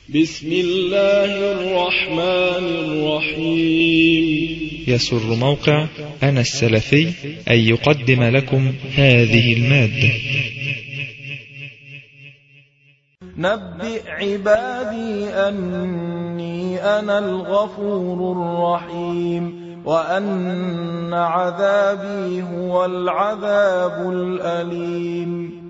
بسم الله الرحمن الرحيم. يسر موقع أنا السلفي أن يقدم لكم هذه المادة. نبئ عبادي أني أنا الغفور الرحيم وأن عذابي هو العذاب الأليم.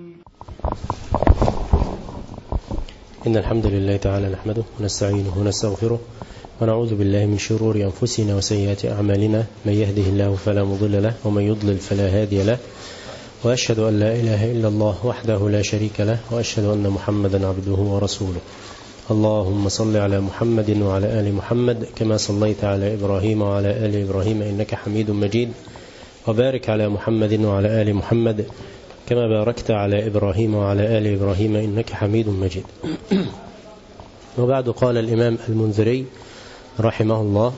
إن الحمد لله تعالى نحمده ونستعينه ونستغفره ونعوذ بالله من شرور أنفسنا وسيئات أعمالنا، من يهده الله فلا مضل له ومن يضلل فلا هادي له، وأشهد أن لا إله إلا الله وحده لا شريك له، وأشهد أن محمدا عبده ورسوله. اللهم صل على محمد وعلى آل محمد كما صليت على إبراهيم وعلى آل إبراهيم إنك حميد مجيد، وبارك على محمد وعلى آل محمد كما باركت على إبراهيم وعلى آل إبراهيم إنك حميد مجيد. وبعد، قال الإمام المنذري رحمه الله: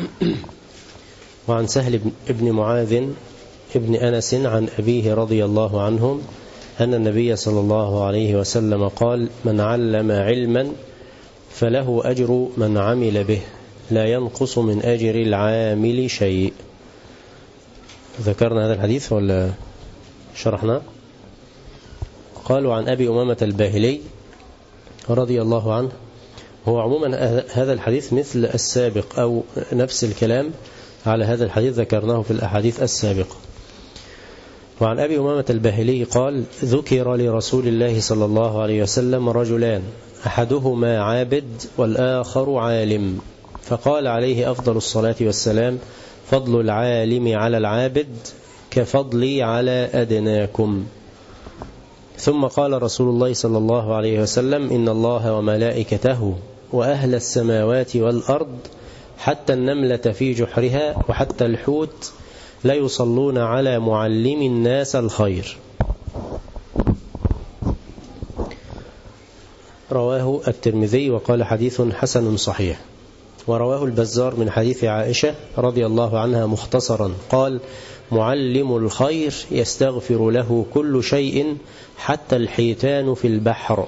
وعن سهل بن معاذ ابن أنس عن أبيه رضي الله عنهم أن النبي صلى الله عليه وسلم قال: من علم علما فله أجر من عمل به، لا ينقص من أجر العامل شيء. ذكرنا هذا الحديث ولا شرحنا؟ قالوا عن أبي أمامة الباهلي رضي الله عنه. هو عموما هذا الحديث مثل السابق أو نفس الكلام على هذا الحديث ذكرناه في الأحاديث السابقة. وعن أبي أمامة الباهلي قال: ذكر لرسول الله صلى الله عليه وسلم رجلان، أحدهما عابد والآخر عالم، فقال عليه أفضل الصلاة والسلام: فضل العالم على العابد كفضلي على أدناكم. ثم قال رسول الله صلى الله عليه وسلم: إن الله وملائكته وأهل السماوات والأرض حتى النملة في جحرها وحتى الحوت لا يصلون على معلم الناس الخير. رواه الترمذي وقال حديث حسن صحيح. ورواه البزار من حديث عائشة رضي الله عنها مختصرا قال: معلم الخير يستغفر له كل شيء حتى الحيتان في البحر.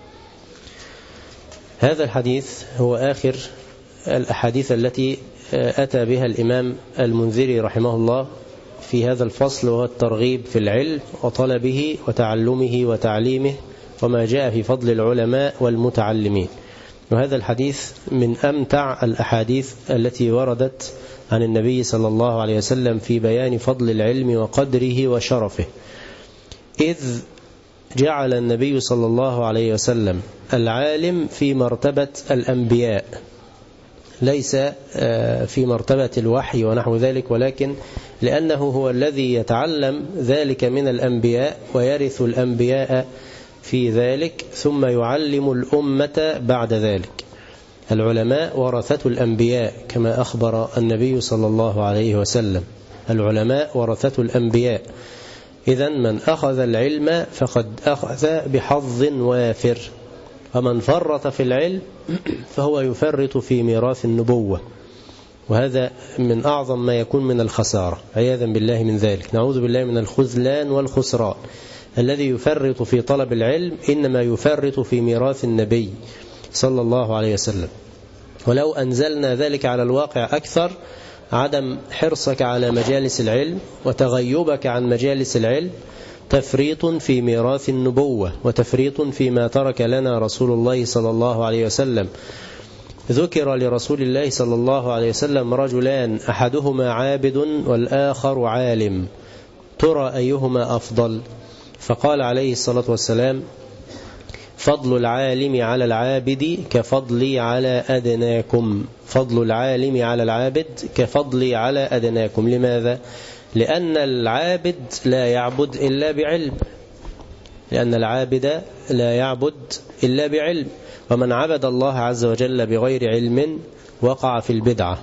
هذا الحديث هو آخر الأحاديث التي أتى بها الإمام المنذري رحمه الله في هذا الفصل، وهو الترغيب في العلم وطلبه وتعلمه وتعليمه وما جاء في فضل العلماء والمتعلمين. وهذا الحديث من أمتع الأحاديث التي وردت عن النبي صلى الله عليه وسلم في بيان فضل العلم وقدره وشرفه، إذ جعل النبي صلى الله عليه وسلم العالم في مرتبة الأنبياء، ليس في مرتبة الوحي ونحو ذلك، ولكن لأنه هو الذي يتعلم ذلك من الأنبياء ويرث الأنبياء في ذلك، ثم يعلم الأمة بعد ذلك. العلماء ورثة الأنبياء كما أخبر النبي صلى الله عليه وسلم، العلماء ورثة الأنبياء. إذن من أخذ العلم فقد أخذ بحظ وافر، ومن فرط في العلم فهو يفرط في ميراث النبوة، وهذا من أعظم ما يكون من الخسارة، عياذا بالله من ذلك. نعوذ بالله من الخذلان والخسران. الذي يفرط في طلب العلم إنما يفرط في ميراث النبي صلى الله عليه وسلم. ولو أنزلنا ذلك على الواقع أكثر، عدم حرصك على مجالس العلم وتغيبك عن مجالس العلم تفريط في ميراث النبوة وتفريط فيما ترك لنا رسول الله صلى الله عليه وسلم. ذكر لرسول الله صلى الله عليه وسلم رجلان، أحدهما عابد والآخر عالم، ترى أيهما أفضل؟ فقال عليه الصلاة والسلام: فضل العالم على العابد كفضلي على أدناكم. فضل العالم على العابد كفضلي على أدناكم. لماذا؟ لأن العابد لا يعبد إلا بعلم، لأن العابد لا يعبد إلا بعلم، ومن عبد الله عز وجل بغير علم وقع في البدعة،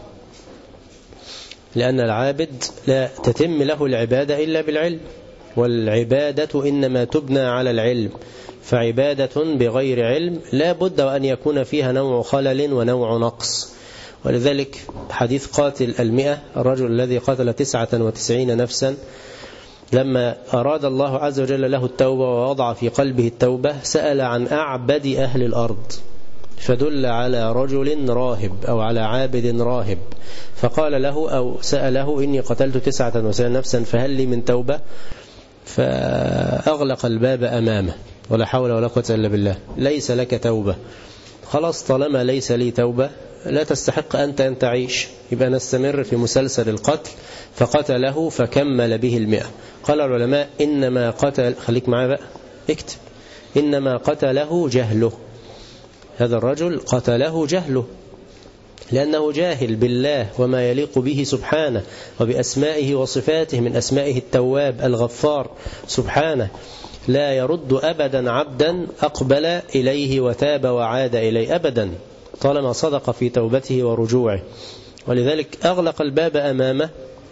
لأن العابد لا تتم له العبادة إلا بالعلم، والعبادة إنما تبنى على العلم، فعبادة بغير علم لا بد وأن يكون فيها نوع خلل ونوع نقص. ولذلك حديث قاتل 100، الرجل الذي قتل 99 نفسا، لما أراد الله عز وجل له التوبة ووضع في قلبه التوبة، سأل عن أعبد أهل الأرض فدل على رجل راهب أو على عابد راهب، فقال له أو سأله إني قتلت 99 نفسا فهل لي من توبة؟ فأغلق الباب أمامه، ولا حول ولا قوة إلا بالله، ليس لك توبة، خلاص طالما ليس لي توبة لا تستحق أنت أن تعيش، يبقى نستمر في مسلسل القتل. فقتله فكمل به 100. قال العلماء إنما قتل، خليك معاه بقى اكتب، إنما قتله جهله، هذا الرجل قتله جهله، لأنه جاهل بالله وما يليق به سبحانه وبأسمائه وصفاته، من أسمائه التواب الغفار سبحانه، لا يرد أبدا عبدا أقبل إليه وتاب وعاد إليه أبدا طالما صدق في توبته ورجوعه، ولذلك أغلق الباب أمامه،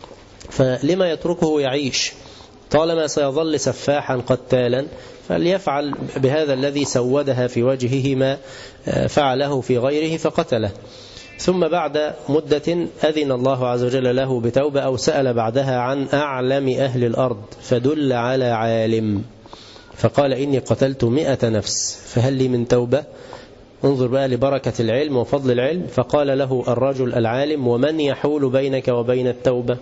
فلما يتركه يعيش طالما سيظل سفاحا قتالا، فليفعل بهذا الذي سودها في وجهه ما فعله في غيره فقتله. ثم بعد مدة أذن الله عز وجل له بتوبة، أو سأل بعدها عن أعلم أهل الأرض فدل على عالم، فقال إني قتلت 100 نفس فهل لي من توبة؟ انظر بقى لبركة العلم وفضل العلم. فقال له الرجل العالم: ومن يحول بينك وبين التوبة؟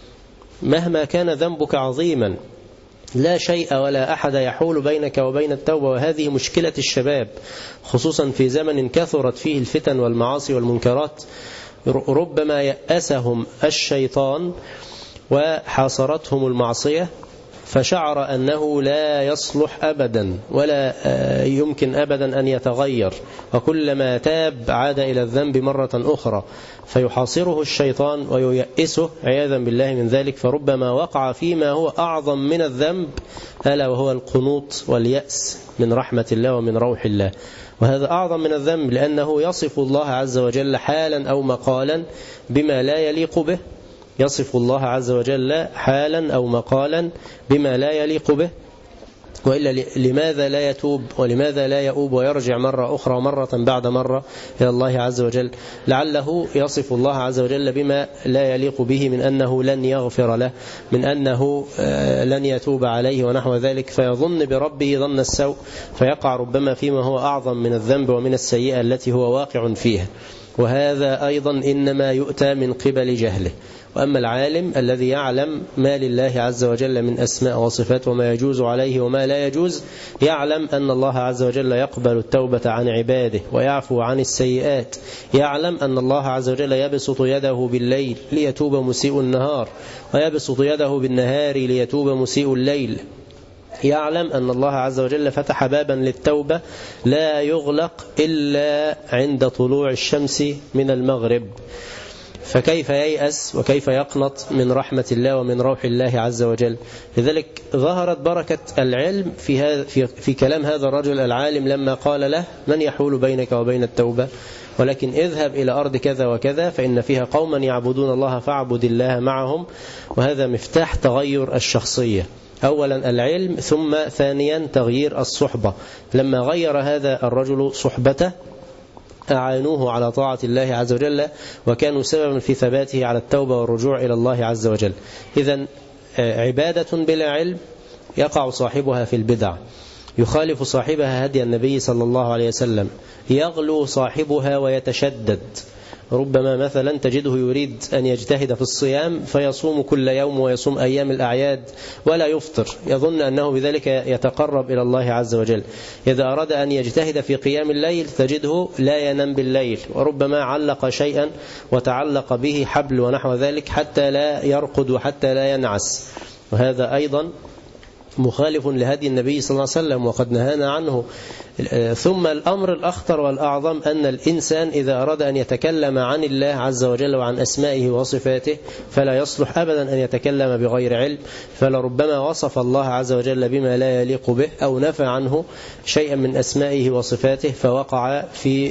مهما كان ذنبك عظيما لا شيء ولا أحد يحول بينك وبين التوبة، وهذه مشكلة الشباب خصوصا في زمن كثرت فيه الفتن والمعاصي والمنكرات. ربما يأسهم الشيطان وحاصرتهم المعصية، فشعر أنه لا يصلح أبدا ولا يمكن أبدا أن يتغير، وكلما تاب عاد إلى الذنب مرة أخرى، فيحاصره الشيطان وييأسه عياذا بالله من ذلك، فربما وقع فيما هو أعظم من الذنب، ألا وهو القنوط واليأس من رحمة الله ومن روح الله. وهذا أعظم من الذنب، لأنه يصف الله عز وجل حالا أو مقالا بما لا يليق به، يصف الله عز وجل حالا أو مقالا بما لا يليق به، وإلا لماذا لا يتوب ولماذا لا يؤوب ويرجع مرة أخرى مرة بعد مرة إلى الله عز وجل؟ لعله يصف الله عز وجل بما لا يليق به، من أنه لن يغفر له، من أنه لن يتوب عليه ونحو ذلك، فيظن بربه ظن السوء، فيقع ربما فيما هو أعظم من الذنب ومن السيئة التي هو واقع فيها. وهذا أيضا إنما يؤتى من قبل جهله. وأما العالم الذي يعلم ما لله عز وجل من أسماء وصفات وما يجوز عليه وما لا يجوز، يعلم أن الله عز وجل يقبل التوبة عن عباده ويعفو عن السيئات، يعلم أن الله عز وجل يبسط يده بالليل ليتوب مسيء النهار، ويبسط يده بالنهار ليتوب مسيء الليل، يعلم أن الله عز وجل فتح بابا للتوبة لا يغلق إلا عند طلوع الشمس من المغرب، فكيف ييأس وكيف يقنط من رحمة الله ومن روح الله عز وجل؟ لذلك ظهرت بركة العلم في كلام هذا الرجل العالم لما قال له: من يحول بينك وبين التوبة؟ ولكن اذهب إلى أرض كذا وكذا فإن فيها قوما يعبدون الله فاعبد الله معهم. وهذا مفتاح تغير الشخصية، أولا العلم، ثم ثانيا تغيير الصحبة. لما غير هذا الرجل صحبته أعانوه على طاعة الله عز وجل، وكانوا سببا في ثباته على التوبة والرجوع إلى الله عز وجل. إذن عبادة بلا علم يقع صاحبها في البدع، يخالف صاحبها هدي النبي صلى الله عليه وسلم، يغلو صاحبها ويتشدد. ربما مثلا تجده يريد أن يجتهد في الصيام فيصوم كل يوم ويصوم أيام الأعياد ولا يفطر، يظن أنه بذلك يتقرب إلى الله عز وجل. إذا أراد أن يجتهد في قيام الليل تجده لا ينام بالليل، وربما علق شيئا وتعلق به حبل ونحو ذلك حتى لا يرقد وحتى لا ينعس، وهذا أيضا مخالف لهدي النبي صلى الله عليه وسلم وقد نهانا عنه. ثم الأمر الأخطر والأعظم أن الإنسان إذا أراد أن يتكلم عن الله عز وجل وعن أسمائه وصفاته فلا يصلح أبدا أن يتكلم بغير علم، فلربما وصف الله عز وجل بما لا يليق به أو نفى عنه شيئا من أسمائه وصفاته فوقع في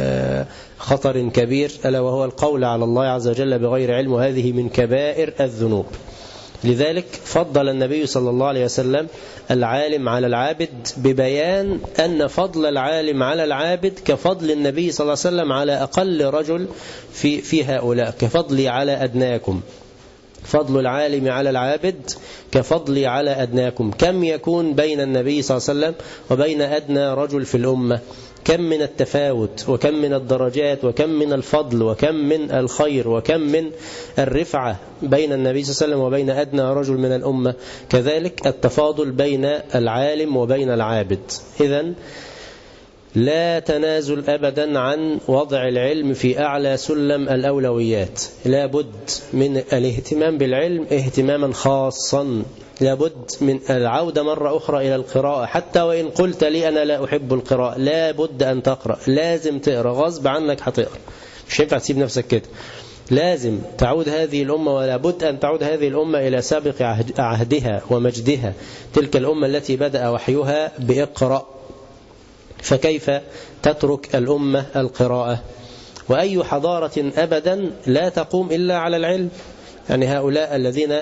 خطر كبير، ألا وهو القول على الله عز وجل بغير علم، وهذه من كبائر الذنوب. لذلك فضل النبي صلى الله عليه وسلم العالم على العابد ببيان أن فضل العالم على العابد كفضل النبي صلى الله عليه وسلم على أقل رجل في هؤلاء، كفضلي على أدناكم. فضل العالم على العابد كفضلي على أدناكم. كم يكون بين النبي صلى الله عليه وسلم وبين أدنى رجل في الأمة؟ كم من التفاوت، وكم من الدرجات، وكم من الفضل، وكم من الخير، وكم من الرفعة بين النبي صلى الله عليه وسلم وبين أدنى رجل من الأمة. كذلك التفاضل بين العالم وبين العابد. إذن لا تنازل أبدا عن وضع العلم في أعلى سلم الأولويات. لا بد من الاهتمام بالعلم اهتماما خاصا. لا بد من العودة مرة أخرى إلى القراءة، حتى وإن قلت لي أنا لا أحب القراءة، لا بد أن تقرأ، لازم تقرأ، غصب عنك هتقرأ، مش ينفع تسيب نفسك كده. لازم تعود هذه الأمة، ولا بد أن تعود هذه الأمة إلى سابق عهدها ومجدها، تلك الأمة التي بدأ وحيها بإقرأ. فكيف تترك الأمة القراءة؟ وأي حضارة أبدا لا تقوم إلا على العلم. يعني هؤلاء الذين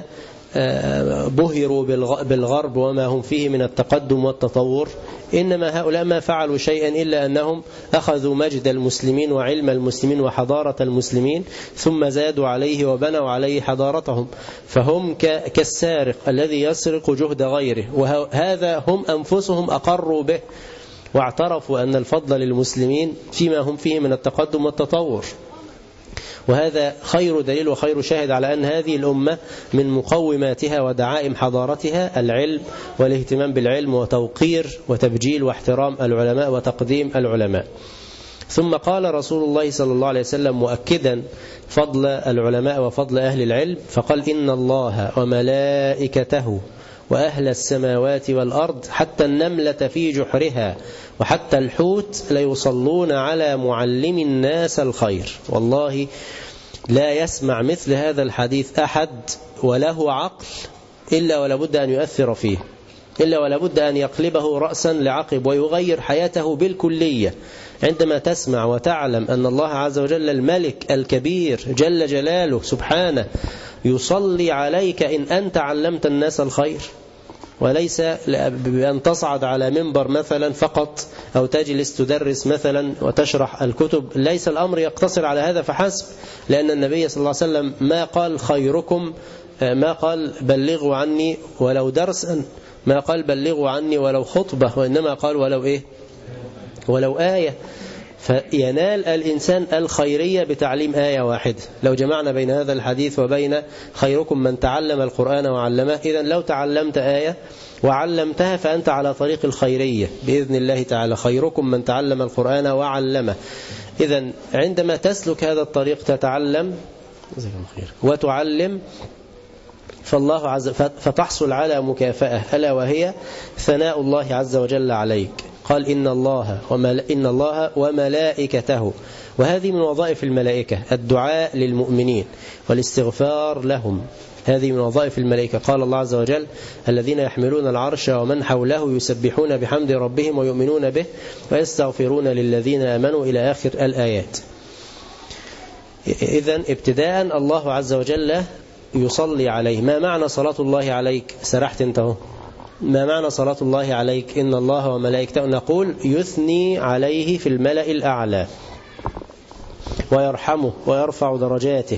بهروا بالغرب وما هم فيه من التقدم والتطور، إنما هؤلاء ما فعلوا شيئا إلا أنهم أخذوا مجد المسلمين وعلم المسلمين وحضارة المسلمين ثم زادوا عليه وبنوا عليه حضارتهم. فهم كالسارق الذي يسرق جهد غيره، وهذا هم أنفسهم أقروا به واعترفوا أن الفضل للمسلمين فيما هم فيه من التقدم والتطور. وهذا خير دليل وخير شاهد على أن هذه الأمة من مقوماتها ودعائم حضارتها العلم والاهتمام بالعلم وتوقير وتبجيل واحترام العلماء وتقديم العلماء. ثم قال رسول الله صلى الله عليه وسلم مؤكدا فضل العلماء وفضل أهل العلم، فقال إن الله وملائكته وأهل السماوات والأرض حتى النملة في جحرها وحتى الحوت ليصلون على معلم الناس الخير. والله لا يسمع مثل هذا الحديث أحد وله عقل إلا ولا بد أن يؤثر فيه، إلا ولا بد أن يقلبه رأسا لعقب ويغير حياته بالكلية. عندما تسمع وتعلم أن الله عز وجل الملك الكبير جل جلاله سبحانه يصلي عليك إن أنت علمت الناس الخير، وليس بأن تصعد على منبر مثلا فقط أو تجلس تدرس مثلا وتشرح الكتب. ليس الأمر يقتصر على هذا فحسب، لأن النبي صلى الله عليه وسلم ما قال خيركم، ما قال بلغوا عني ولو درسا، ما قال بلغوا عني ولو خطبة، وإنما قال ولو آية. فينال الإنسان الخيرية بتعليم آية واحدة. لو جمعنا بين هذا الحديث وبين خيركم من تعلم القرآن وعلمه، إذن لو تعلمت آية وعلمتها فأنت على طريق الخيرية بإذن الله تعالى. خيركم من تعلم القرآن وعلمه. إذن عندما تسلك هذا الطريق تتعلم وتعلم فالله عز فتحصل على مكافأة، ألا وهي ثناء الله عز وجل عليك. قال إن الله وملائكته، وهذه من وظائف الملائكة الدعاء للمؤمنين والاستغفار لهم، هذه من وظائف الملائكة. قال الله عز وجل الذين يحملون العرش ومن حوله يسبحون بحمد ربهم ويؤمنون به ويستغفرون للذين آمنوا إلى آخر الآيات. إذن ابتداء الله عز وجل يصلي عليه. ما معنى صلاة الله عليك؟ سرحت انتهو. ما معنى صلاة الله عليك؟ إن الله وملائكته، نقول يثني عليه في الملأ الأعلى ويرحمه ويرفع درجاته.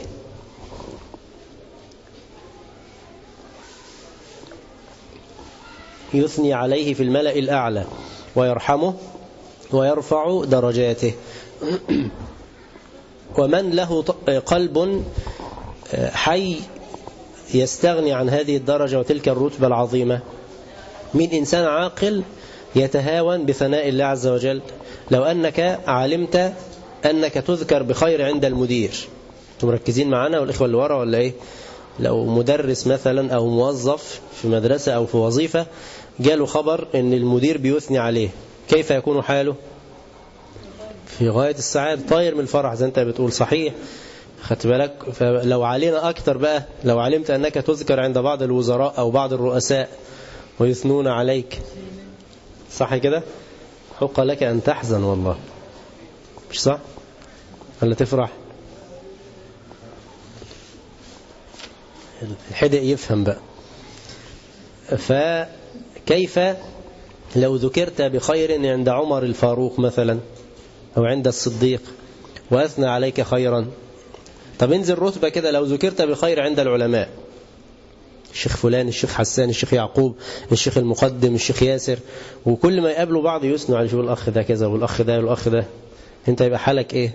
يثني عليه في الملأ الأعلى ويرحمه ويرفع درجاته. ومن له قلب حي يستغني عن هذه الدرجة وتلك الرتبة العظيمة؟ من إنسان عاقل يتهاون بثناء الله عز وجل؟ لو أنك علمت أنك تذكر بخير عند المدير، أنتم مركزين معنا والإخوة اللي ورا ولا إيه؟ لو مدرس مثلا أو موظف في مدرسة أو في وظيفة جاله خبر أن المدير بيثني عليه، كيف يكون حاله؟ في غاية السعادة، طاير من الفرح زي أنت بتقول. صحيح، خدت بالك؟ فلو علينا أكتر بقى، لو علمت أنك تذكر عند بعض الوزراء أو بعض الرؤساء ويثنون عليك، صح كده؟ حق لك أن تحزن والله، مش صح؟ ولا تفرح؟ الحدق يفهم بقى. فكيف لو ذكرت بخير عند عمر الفاروق مثلا أو عند الصديق وأثنى عليك خيرا؟ طب انزل رتبة كده، لو ذكرت بخير عند العلماء الشيخ فلان، الشيخ حسان، الشيخ يعقوب، الشيخ المقدم، الشيخ ياسر، وكل ما يقابلوا بعض يثنوا على شو الأخ ده كذا والأخ ده والأخ ده، أنت يبقى حالك إيه؟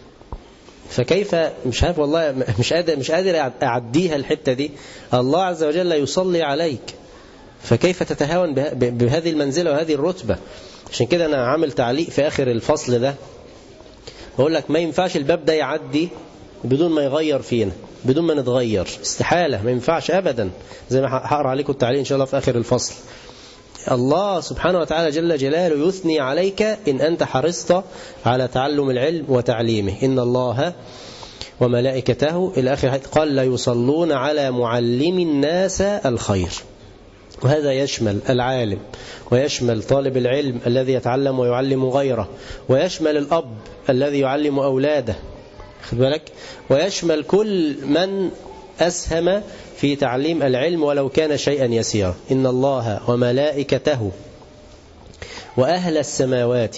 فكيف مش عارف والله، مش قادر أعديها الحتة دي. الله عز وجل يصلي عليك، فكيف تتهاون بهذه المنزلة وهذه الرتبة؟ عشان كده أنا عامل تعليق في آخر الفصل ده بقول لك ما ينفعش الباب ده يعدي بدون ما يغير فينا، بدون ما نتغير، استحالة، ما ينفعش أبدا. زي ما هقرأ عليكم التعليق إن شاء الله في آخر الفصل. الله سبحانه وتعالى جل جلاله يثني عليك إن أنت حرصت على تعلم العلم وتعليمه. إن الله وملائكته إلى آخر قال لا يصلون على معلم الناس الخير. وهذا يشمل العالم، ويشمل طالب العلم الذي يتعلم ويعلم غيره، ويشمل الأب الذي يعلم أولاده، خد بالك، ويشمل كل من أسهم في تعليم العلم ولو كان شيئا يسيرا. إن الله وملائكته وأهل السماوات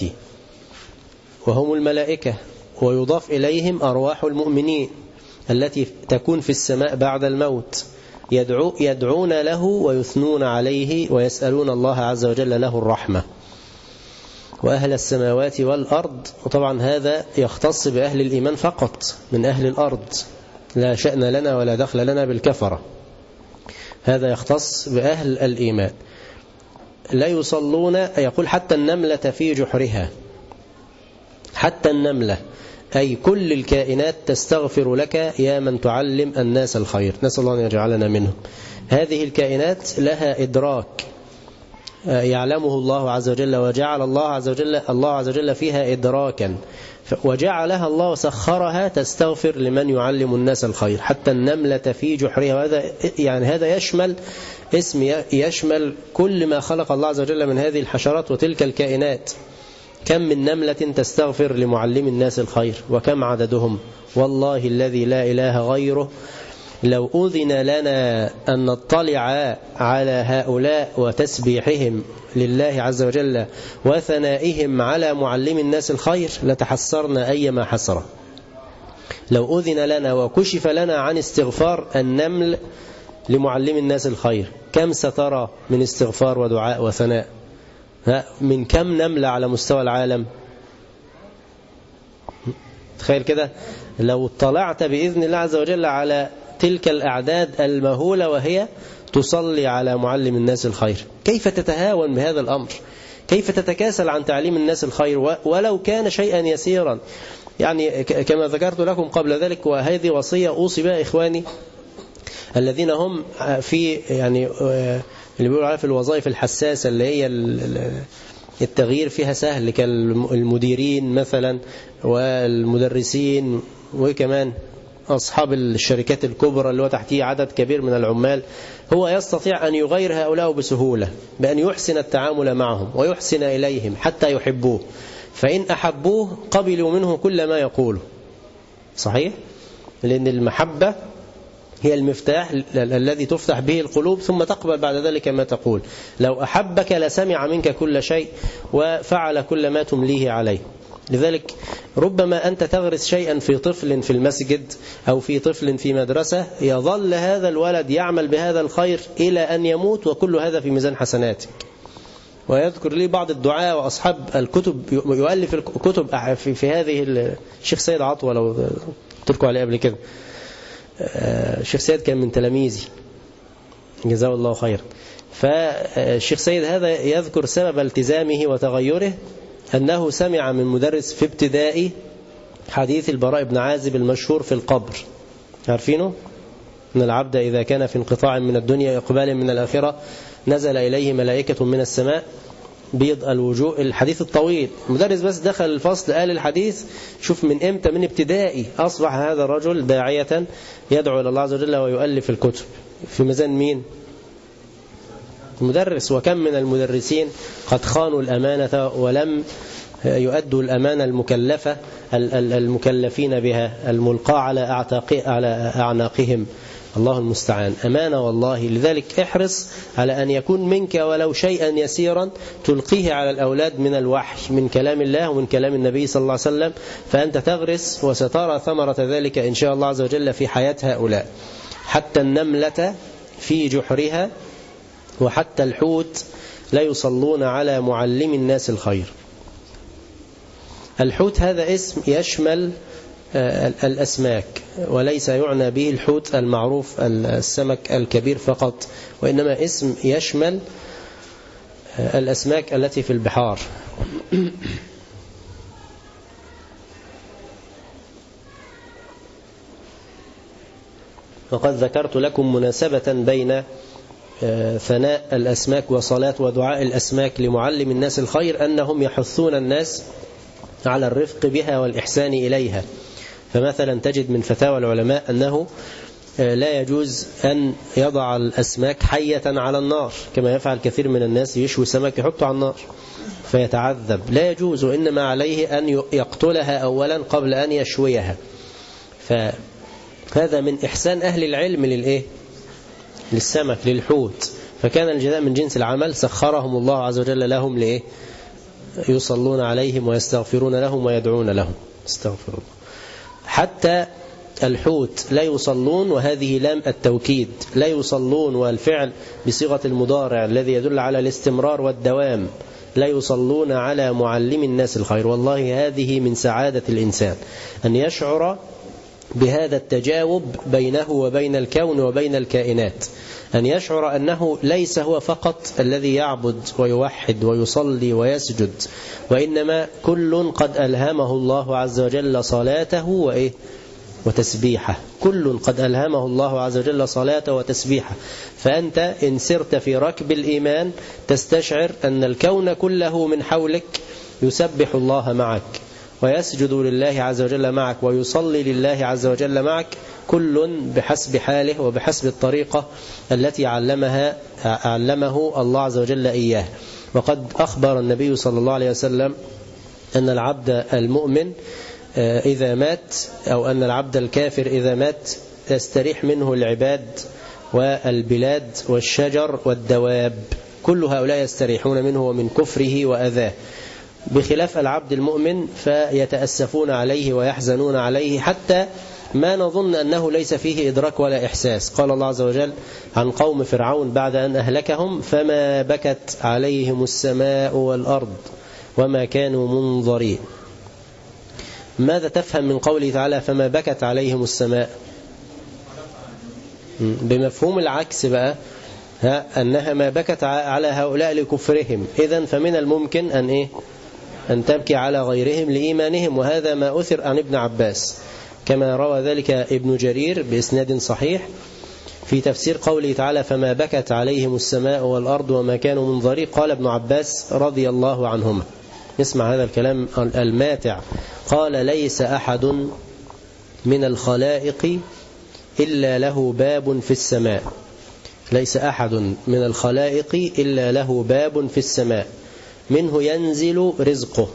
وهم الملائكة، ويضاف إليهم أرواح المؤمنين التي تكون في السماء بعد الموت، يدعون له ويثنون عليه ويسألون الله عز وجل له الرحمة. وأهل السماوات والأرض، وطبعا هذا يختص بأهل الإيمان فقط من أهل الأرض، لا شأن لنا ولا دخل لنا بالكفرة، هذا يختص بأهل الإيمان. لا يصلون، يقول حتى النملة في جحرها، حتى النملة أي كل الكائنات تستغفر لك يا من تعلم الناس الخير، نسأل الله أن يجعلنا منهم. هذه الكائنات لها إدراك يعلمه الله عز وجل، وجعل الله عز وجل فيها إدراكا، وجعلها الله وسخرها تستغفر لمن يعلم الناس الخير. حتى النملة في جحرها، وهذا يعني هذا يشمل يشمل كل ما خلق الله عز وجل من هذه الحشرات وتلك الكائنات. كم من نملة تستغفر لمعلم الناس الخير، وكم عددهم؟ والله الذي لا إله غيره لو أذن لنا أن نطلع على هؤلاء وتسبيحهم لله عز وجل وثنائهم على معلم الناس الخير لتحسرنا أيما حسرة. لو أذن لنا وكشف لنا عن استغفار النمل لمعلم الناس الخير، كم سترى من استغفار ودعاء وثناء؟ من كم نملة على مستوى العالم؟ تخيل كده لو اطلعت بإذن الله عز وجل على تلك الأعداد المهولة وهي تصلي على معلم الناس الخير، كيف تتهاون بهذا الأمر؟ كيف تتكاسل عن تعليم الناس الخير ولو كان شيئا يسيرا؟ يعني كما ذكرت لكم قبل ذلك، وهذه وصية أوصي بها إخواني الذين هم في يعني اللي بيقولوا عليها في الوظائف الحساسة اللي هي التغيير فيها سهل، كالمديرين مثلا والمدرسين وكمان أصحاب الشركات الكبرى اللي هو تحتيه عدد كبير من العمال. هو يستطيع أن يغير هؤلاء بسهولة بأن يحسن التعامل معهم ويحسن إليهم حتى يحبوه، فإن أحبوه قبلوا منه كل ما يقوله. صحيح؟ لأن المحبة هي المفتاح الذي تفتح به القلوب ثم تقبل بعد ذلك ما تقول. لو أحبك لسمع منك كل شيء وفعل كل ما تمليه عليه. لذلك ربما أنت تغرس شيئا في طفل في المسجد أو في طفل في مدرسة، يظل هذا الولد يعمل بهذا الخير إلى أن يموت، وكل هذا في ميزان حسناتك. ويذكر لي بعض الدعاء وأصحاب الكتب يؤلف الكتب في هذه الشيخ سيد عطوة، لو تركوا عليه قبل كده. الشيخ سيد كان من تلاميذي جزاه الله خير. فالشيخ سيد هذا يذكر سبب التزامه وتغيره أنه سمع من مدرس في ابتدائي حديث البراء بن عازب المشهور في القبر، عارفينه؟ أن العبد إذا كان في انقطاع من الدنيا إقبال من الآخرة نزل إليه ملائكة من السماء بيض الوجوه. الحديث الطويل، مدرس بس دخل الفصل قال الحديث، شوف من إمتى، من ابتدائي أصبح هذا الرجل داعية يدعو إلى الله عز وجل ويؤلف الكتب. في ميزان مين؟ مدرس. وكم من المدرسين قد خانوا الأمانة ولم يؤدوا الأمانة المكلفة المكلفين بها الملقاة على أعناقهم. الله المستعان، أمانة والله. لذلك احرص على أن يكون منك ولو شيئا يسيرا تلقيه على الأولاد من الوحي، من كلام الله ومن كلام النبي صلى الله عليه وسلم، فأنت تغرس وسترى ثمرة ذلك إن شاء الله عز وجل في حياة هؤلاء. حتى النملة في جحرها، وحتى الحوت لا يصلون على معلم الناس الخير. الحوت هذا اسم يشمل الأسماك، وليس يعنى به الحوت المعروف السمك الكبير فقط، وإنما اسم يشمل الأسماك التي في البحار. وقد ذكرت لكم مناسبة بين ثناء الأسماك وصلاة ودعاء الأسماك لمعلم الناس الخير أنهم يحثون الناس على الرفق بها والإحسان إليها. فمثلا تجد من فتاوى العلماء أنه لا يجوز أن يضع الأسماك حية على النار كما يفعل كثير من الناس، يشوي سمك يحطه على النار فيتعذب، لا يجوز، وإنما عليه أن يقتلها أولا قبل أن يشويها. فهذا من إحسان أهل العلم للسمك للحوت. فكان الجزاء من جنس العمل، سخرهم الله عز وجل لهم يصلون عليهم ويستغفرون لهم ويدعون لهم. استغفر الله. حتى الحوت لا يصلون، وهذه لام التوكيد، لا يصلون والفعل بصيغة المضارع الذي يدل على الاستمرار والدوام، لا يصلون على معلم الناس الخير. والله هذه من سعادة الإنسان أن يشعر بهذا التجاوب بينه وبين الكون وبين الكائنات، أن يشعر أنه ليس هو فقط الذي يعبد ويوحد ويصلي ويسجد، وإنما كل قد ألهمه الله عز وجل صلاته وتسبيحه، كل قد ألهمه الله عز وجل صلاته وتسبيحه. فأنت إن سرت في ركب الإيمان تستشعر أن الكون كله من حولك يسبح الله معك ويسجد لله عز وجل معك ويصلي لله عز وجل معك، كل بحسب حاله وبحسب الطريقة التي علمه الله عز وجل إياه. وقد أخبر النبي صلى الله عليه وسلم أن العبد المؤمن إذا مات، أو أن العبد الكافر إذا مات يستريح منه العباد والبلاد والشجر والدواب، كل هؤلاء يستريحون منه ومن كفره وأذاه، بخلاف العبد المؤمن فيتأسفون عليه ويحزنون عليه، حتى ما نظن أنه ليس فيه إدراك ولا إحساس. قال الله عز وجل عن قوم فرعون بعد أن أهلكهم: فما بكت عليهم السماء والأرض وما كانوا منظرين. ماذا تفهم من قوله تعالى فما بكت عليهم السماء؟ بمفهوم العكس بقى، أنها ما بكت على هؤلاء لكفرهم، إذن فمن الممكن أن تبكي على غيرهم لإيمانهم. وهذا ما أثر عن ابن عباس كما روى ذلك ابن جرير بإسناد صحيح في تفسير قوله تعالى فما بكت عليهم السماء والأرض وما كانوا منظرين. قال ابن عباس رضي الله عنهما، نسمع هذا الكلام الماتع، قال ليس أحد من الخلائق إلا له باب في السماء، ليس أحد من الخلائق إلا له باب في السماء منه ينزل رزقه.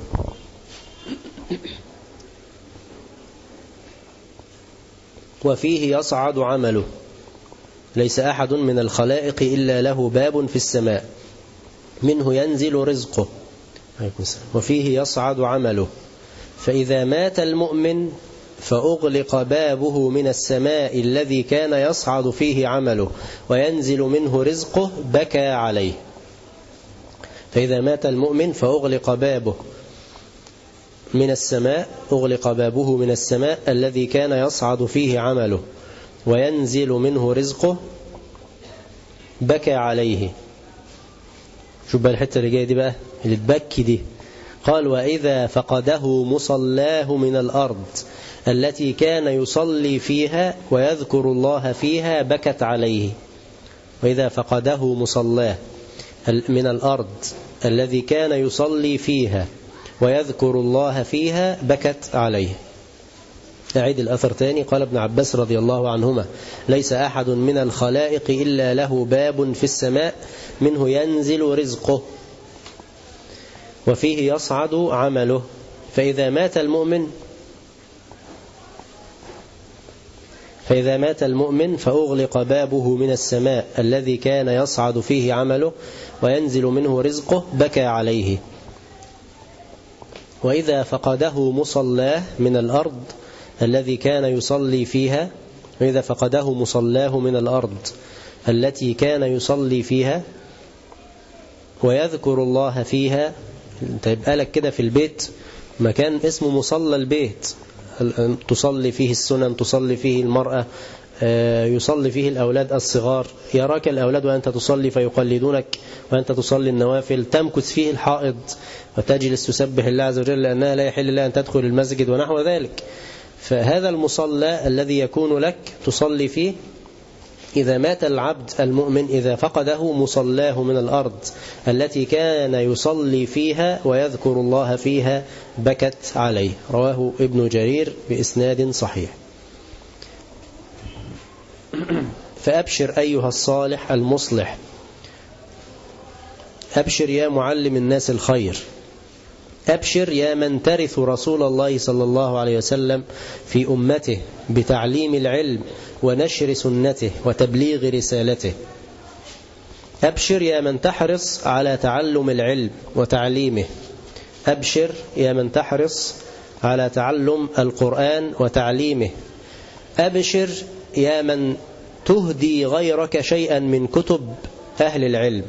وفيه يصعد عمله. ليس أحد من الخلائق إلا له باب في السماء منه ينزل رزقه وفيه يصعد عمله. فإذا مات المؤمن فأغلق بابه من السماء الذي كان يصعد فيه عمله وينزل منه رزقه بكى عليه. فإذا مات المؤمن فأغلق بابه من السماء، أغلق بابه من السماء الذي كان يصعد فيه عمله وينزل منه رزقه بكى عليه. شوف بقى الحتة اللي جاية دي بقى اللي تبكي دي. قال وإذا فقده مصلاه من الأرض التي كان يصلي فيها ويذكر الله فيها بكت عليه. وإذا فقده مصلاه من الأرض الذي كان يصلي فيها ويذكر الله فيها بكت عليه. أعيد الأثر تاني. قال ابن عباس رضي الله عنهما ليس أحد من الخلائق إلا له باب في السماء منه ينزل رزقه وفيه يصعد عمله. فإذا مات المؤمن فأغلق بابه من السماء الذي كان يصعد فيه عمله وينزل منه رزقه بكى عليه. وإذا فقده مصلاه من الأرض الذي كان يصلي فيها، وإذا فقده مصلاه من الأرض التي كان يصلي فيها ويذكر الله فيها. انت يبقى لك كده في البيت مكان اسمه مصلى البيت، تصلي فيه السنن، تصلي فيه المرأة، يصلي فيه الأولاد الصغار، يراك الأولاد وأنت تصلي فيقلدونك وأنت تصلي النوافل، تمكث فيه الحائض وتجلس تسبح الله عز وجل لأنها لا يحل لها أن تدخل المسجد ونحو ذلك. فهذا المصلى الذي يكون لك تصلي فيه، إذا مات العبد المؤمن إذا فقده مصلاه من الأرض التي كان يصلي فيها ويذكر الله فيها بكت عليه. رواه ابن جرير بإسناد صحيح. فأبشر أيها الصالح المصلح، أبشر يا معلم الناس الخير، أبشر يا من ترث رسول الله صلى الله عليه وسلم في أمته بتعليم العلم ونشر سنته وتبليغ رسالته. أبشر يا من تحرص على تعلم العلم وتعليمه، أبشر يا من تحرص على تعلم القرآن وتعليمه، أبشر يا من تهدي غيرك شيئا من كتب أهل العلم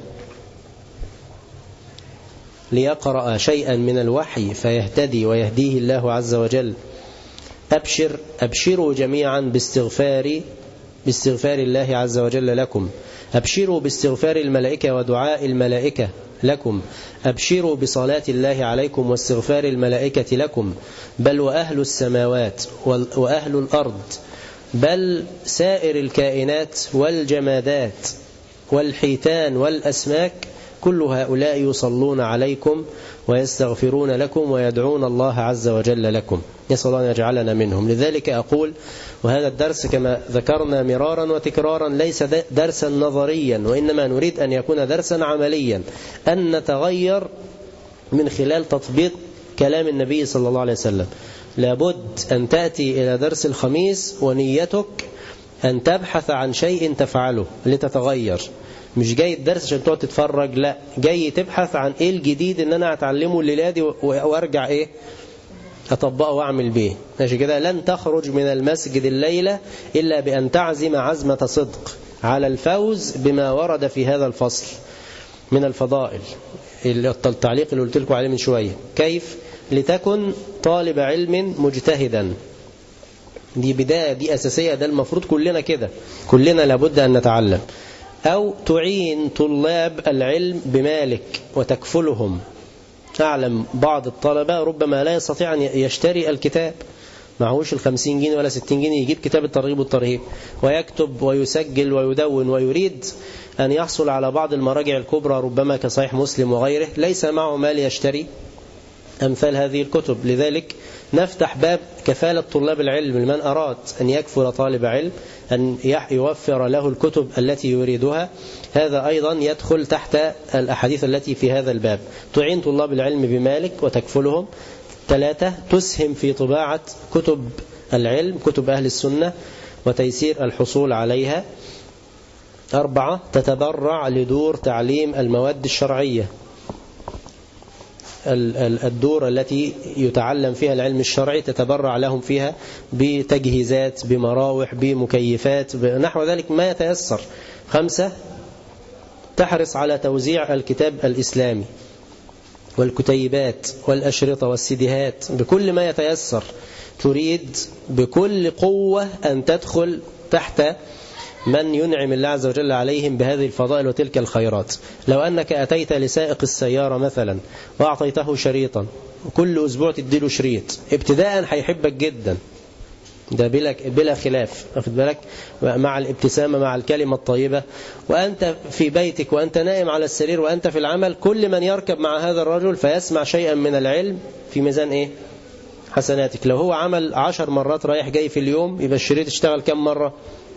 ليقرأ شيئا من الوحي فيهتدي ويهديه الله عز وجل. أبشروا جميعا باستغفار الله عز وجل لكم، أبشروا باستغفار الملائكة ودعاء الملائكة لكم، أبشروا بصلاة الله عليكم واستغفار الملائكة لكم، بل وأهل السماوات وأهل الأرض، بل سائر الكائنات والجمادات والحيتان والأسماك، كل هؤلاء يصلون عليكم ويستغفرون لكم ويدعون الله عز وجل لكم، يسأل الله أن يجعلنا منهم. لذلك أقول، وهذا الدرس كما ذكرنا مرارا وتكرارا ليس درسا نظريا، وإنما نريد أن يكون درسا عمليا، أن نتغير من خلال تطبيق كلام النبي صلى الله عليه وسلم. لابد أن تأتي إلى درس الخميس ونيتك أن تبحث عن شيء تفعله لتتغير، مش جاي الدرس عشان تقعد تتفرج، لا، جاي تبحث عن ايه الجديد ان انا اتعلمه الليله دي وارجع ايه اطبقه واعمل بيه. ماشي كده؟ لن تخرج من المسجد الليله الا بان تعزم عزمه صدق على الفوز بما ورد في هذا الفصل من الفضائل. التعليق اللي قلت لكم عليه من شويه، كيف لتكن طالب علم مجتهدا، دي بدايه، دي اساسيه، ده المفروض كلنا كده، كلنا لابد ان نتعلم. أو تعين طلاب العلم بمالك وتكفلهم. أعلم بعض الطلبة ربما لا يستطيع أن يشتري الكتاب، معهوش 50 جنيه ولا 60 جنيه يجيب كتاب الترغيب والترهيب ويكتب ويسجل ويدون، ويريد أن يحصل على بعض المراجع الكبرى ربما كصحيح مسلم وغيره، ليس معه مال يشتري أمثال هذه الكتب. لذلك نفتح باب كفالة طلاب العلم لمن أراد أن يكفل طالب علم، أن يوفر له الكتب التي يريدها. هذا أيضا يدخل تحت الأحاديث التي في هذا الباب. تعين طلاب العلم بمالك وتكفلهم. 3. تسهم في طباعة كتب العلم، كتب أهل السنة، وتيسير الحصول عليها. 4. تتبرع لدور تعليم المواد الشرعية، الدور التي يتعلم فيها العلم الشرعي تتبرع لهم فيها بتجهيزات، بمراوح، بمكيفات، نحو ذلك ما يتيسر. 5. تحرص على توزيع الكتاب الإسلامي والكتيبات والأشرطة والسيديهات بكل ما يتيسر. تريد بكل قوة أن تدخل تحت من ينعم الله عز وجل عليهم بهذه الفضائل وتلك الخيرات. لو أنك أتيت لسائق السيارة مثلا وأعطيته شريطا، كل أسبوع تديله شريط، ابتداء هيحبك جدا، ده بلا خلاف، أخذ بالك، مع الابتسامة، مع الكلمة الطيبة، وأنت في بيتك وأنت نائم على السرير وأنت في العمل، كل من يركب مع هذا الرجل فيسمع شيئا من العلم في ميزان إيه؟ حسناتك. لو هو عمل 10 مرات رايح جاي في اليوم، يبقى الشريط اشتغل كم مرة؟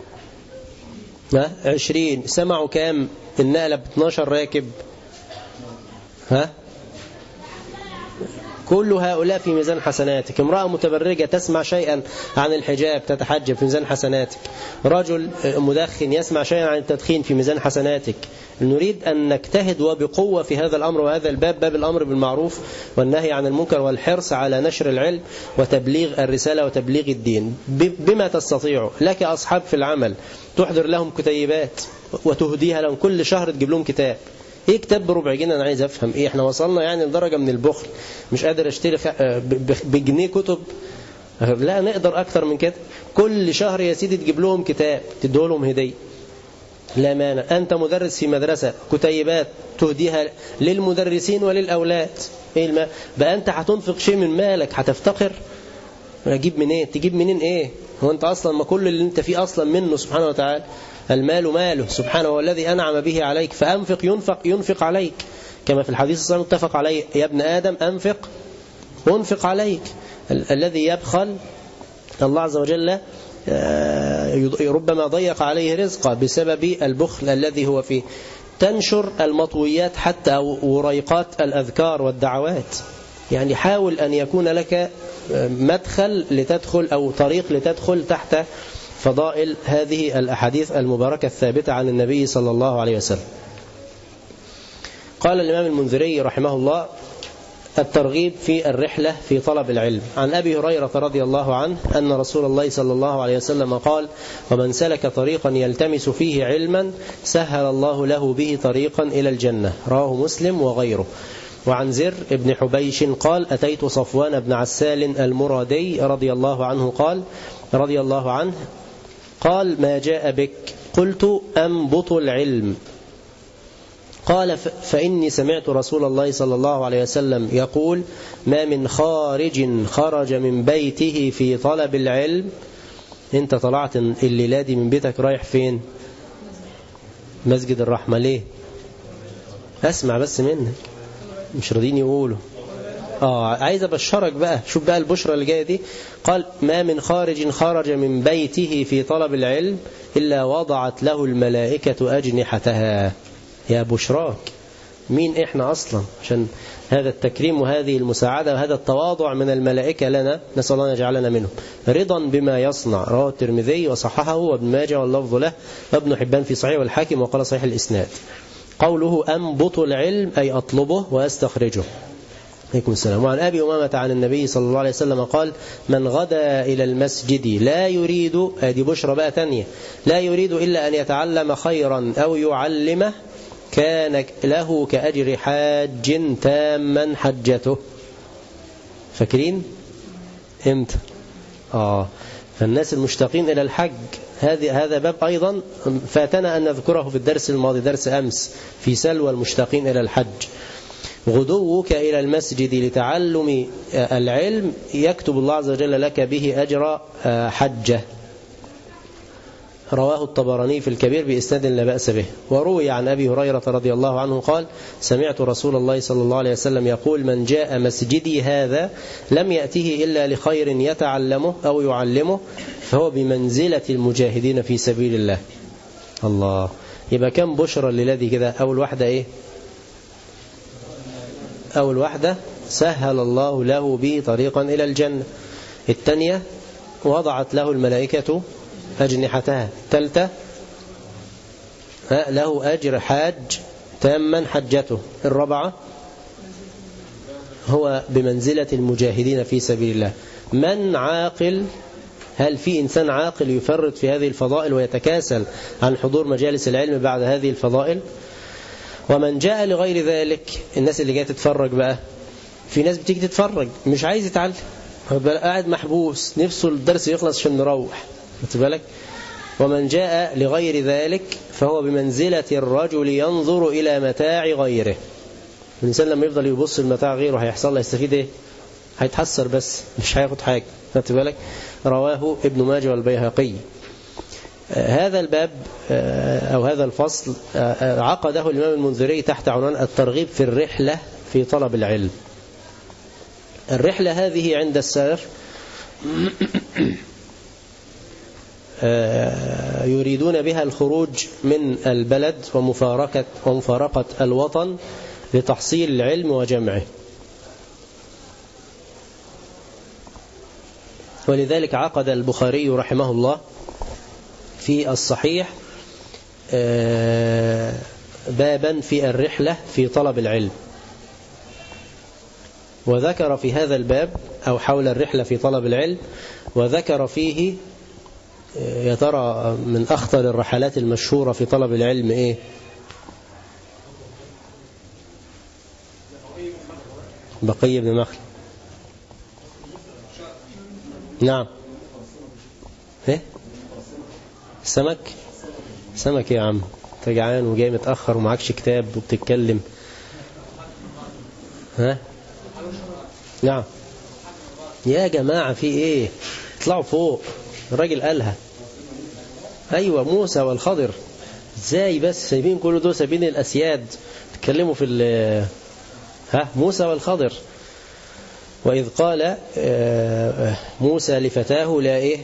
20. سمعوا كام؟ النقلة ب12 راكب، كل هؤلاء في ميزان حسناتك. امرأة متبرجة تسمع شيئا عن الحجاب تتحجب في ميزان حسناتك. رجل مدخن يسمع شيئا عن التدخين في ميزان حسناتك. نريد أن نجتهد وبقوة في هذا الأمر وهذا الباب، باب الأمر بالمعروف والنهي عن المنكر والحرص على نشر العلم وتبليغ الرسالة وتبليغ الدين بما تستطيع. لك أصحاب في العمل تحضر لهم كتيبات وتهديها لهم، كل شهر تجيب لهم كتاب. ايه كتاب بربع جنيه؟ انا عايز افهم ايه، احنا وصلنا يعني لدرجة من البخل مش قادر اشتري بجنيه كتب؟ لا، نقدر اكثر من كده. كل شهر يا سيدي تجيب لهم كتاب تديه لهم هدية، لا مانع. أنت مدرس في مدرسة، كتيبات تهديها للمدرسين وللأولاد. إيه بقى أنت هتنفق شيء من مالك هتفتقر؟ أجيب منين؟ تجيب منين إيه؟ هو أنت أصلا ما كل اللي أنت فيه أصلا منه سبحانه وتعالى. المال ماله سبحانه والذي أنعم به عليك، فأنفق ينفق عليك، كما في الحديث الصحيح متفق عليه: يا ابن آدم أنفق وانفق عليك. الذي يبخل الله عز وجل ربما ضيق عليه رزقه بسبب البخل الذي هو فيه. تنشر المطويات حتى وريقات الأذكار والدعوات، يعني حاول أن يكون لك مدخل لتدخل أو طريق لتدخل تحت فضائل هذه الأحاديث المباركة الثابتة عن النبي صلى الله عليه وسلم. قال الإمام المنذري رحمه الله: الترغيب في الرحلة في طلب العلم. عن أبي هريرة رضي الله عنه أن رسول الله صلى الله عليه وسلم قال: ومن سلك طريقا يلتمس فيه علما سهل الله له به طريقا إلى الجنة. رواه مسلم وغيره. وعن زر بن حبيش قال: أتيت صفوان بن عسال المرادي رضي الله عنه قال: ما جاء بك؟ قلت: أنبط العلم. قال: فإني سمعت رسول الله صلى الله عليه وسلم يقول: ما من خارج خرج من بيته في طلب العلم. انت طلعت الليلة دي من بيتك رايح فين؟ مسجد الرحمة. ليه؟ اسمع بس منك، مش راضين يقولوا. عايز أبشرك بقى، شوف بقى البشرة اللي جاية دي. قال: ما من خارج خرج من بيته في طلب العلم إلا وضعت له الملائكة أجنحتها. يا بشراك، مين إحنا أصلا عشان هذا التكريم وهذه المساعدة وهذا التواضع من الملائكة لنا؟ نسأل الله أن يجعلنا منهم. رضا بما يصنع. رواه الترمذي وصححه وابن ماجه واللفظ له، وابن حبان في صحيح والحاكم وقال صحيح الإسناد. قوله أنبط العلم أي أطلبه وأستخرجه. عليكم السلام. وعن أبي أمامة عن النبي صلى الله عليه وسلم قال: من غدا إلى المسجد لا يريد، هذه بشرى بقى تانية، لا يريد إلا أن يتعلم خيرا أو يعلمه كان له كأجر حاج تاما حجته. فاكرين امتى؟ فالناس المشتاقين إلى الحج، هذا باب أيضا فاتنا أن نذكره في الدرس الماضي، درس أمس، في سلوى المشتاقين إلى الحج. غدوك إلى المسجد لتعلم العلم يكتب الله عز وجل لك به أجر حجة. رواه الطبراني في الكبير بإسناد لا بأس به. وروي عن أبي هريرة رضي الله عنه قال: سمعت رسول الله صلى الله عليه وسلم يقول: من جاء مسجدي هذا لم يأته إلا لخير يتعلمه أو يعلمه فهو بمنزلة المجاهدين في سبيل الله. الله، يبقى كم بشرى للذي كده؟ أول واحدة إيه؟ أول واحدة سهل الله له به طريقا إلى الجنة. الثانية وضعت له الملائكة أجنحتها. الثالثة له أجر حاج تاما حجته. الرابعة هو بمنزلة المجاهدين في سبيل الله. من عاقل؟ هل في إنسان عاقل يفرط في هذه الفضائل ويتكاسل عن حضور مجالس العلم بعد هذه الفضائل؟ ومن جاء لغير ذلك، الناس اللي جاءت تتفرج بقى، في ناس بتيجي تتفرج مش عايز يتعلم، قاعد محبوس نفسه الدرس يخلص عشان نروح، بالك؟ ومن جاء لغير ذلك فهو بمنزلة الرجل ينظر إلى متاع غيره. الإنسان لما يفضل يبص المتاع غيره هيحصل له، يستفيد إيه؟ هيتحسر بس، مش هياخد حاجة، بالك؟ رواه ابن ماجه والبيهقي. هذا الباب أو هذا الفصل عقده الإمام المنذري تحت عنوان الترغيب في الرحلة في طلب العلم. الرحلة هذه عند السلف يريدون بها الخروج من البلد ومفارقة الوطن لتحصيل العلم وجمعه. ولذلك عقد البخاري رحمه الله في الصحيح بابا في الرحلة في طلب العلم، وذكر في هذا الباب أو حول الرحلة في طلب العلم، وذكر فيه يا ترى من أخطر الرحلات المشهورة في طلب العلم إيه؟ بقي بن مخلد. نعم. ايه سمك يا عم، انت جعان وجاي متأخر ومعكش كتاب وبتتكلم. ها نعم يا جماعة في ايه؟ اطلعوا فوق، الراجل قالها. ايوه موسى والخضر. ازاي بس سايبين كل دول، سايبين الاسياد تتكلموا في موسى والخضر. وإذ قال موسى لفتاه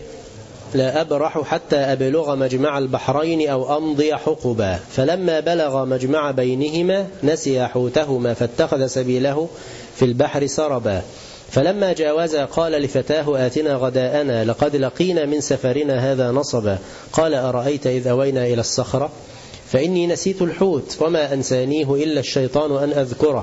لا أبرح حتى أبلغ مجمع البحرين أو أمضي حقبا، فلما بلغ مجمع بينهما نسي حوتهما فاتخذ سبيله في البحر سربا، فلما جاوزا قال لفتاه آتنا غداءنا لقد لقينا من سفرنا هذا نصبا، قال أرأيت إذ أوينا إلى الصخرة فإني نسيت الحوت وما أنسانيه إلا الشيطان أن أذكره،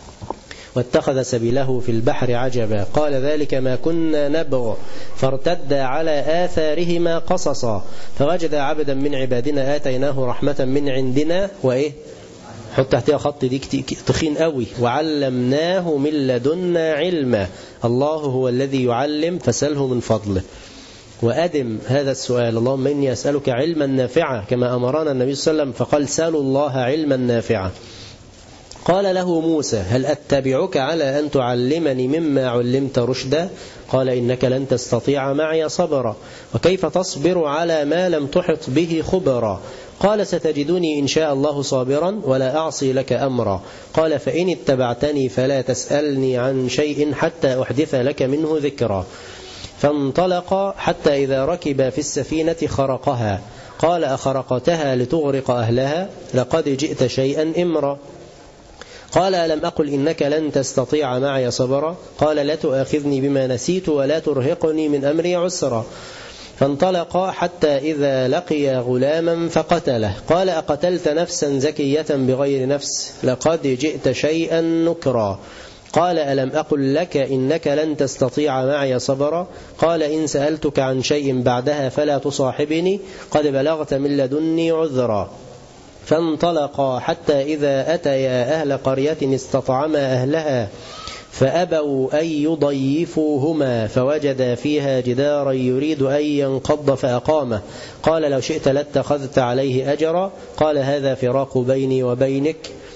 واتخذ سبيله في البحر عجبا، قال ذلك ما كنا نبغ، فارتدا على آثارهما قصصا، فوجد عبدا من عبادنا آتيناه رحمة من عندنا حط تحتها خط دي تخين قوي، وعلمناه من لدنا علما، الله هو الذي يعلم فسله من فضله. وأدم هذا السؤال، اللهم إني أسألك علما نافعا كما أمرنا النبي صلى الله عليه وسلم، فقال سألوا الله علما نافعا. قال له موسى هل أتبعك على أن تعلمني مما علمت رشدا؟ قال إنك لن تستطيع معي صبرا، وكيف تصبر على ما لم تحط به خبرا؟ قال ستجدني إن شاء الله صابرا ولا أعصي لك أمرا. قال فإن اتبعتني فلا تسألني عن شيء حتى أحدث لك منه ذكرا. فانطلق حتى إذا ركب في السفينة خرقها، قال أخرقتها لتغرق أهلها؟ لقد جئت شيئا إمرا. قال ألم أقل إنك لن تستطيع معي صبرا؟ قال لا تؤاخذني بما نسيت ولا ترهقني من أمري عسرا. فانطلقا حتى إذا لقي غلاما فقتله، قال أقتلت نفسا زكية بغير نفس؟ لقد جئت شيئا نكرا. قال ألم أقل لك إنك لن تستطيع معي صبرا؟ قال إن سألتك عن شيء بعدها فلا تصاحبني، قد بلغت من لدني عذرا. فانطلقا حتى إذا أتيا أهل قرية استطعما أهلها فأبوا أن يضيفوهما، فوجدا فيها جدارا يريد أن ينقض فأقامه، قال لو شئت لاتخذت عليه أجرا. قال هذا فراق بيني وبينك،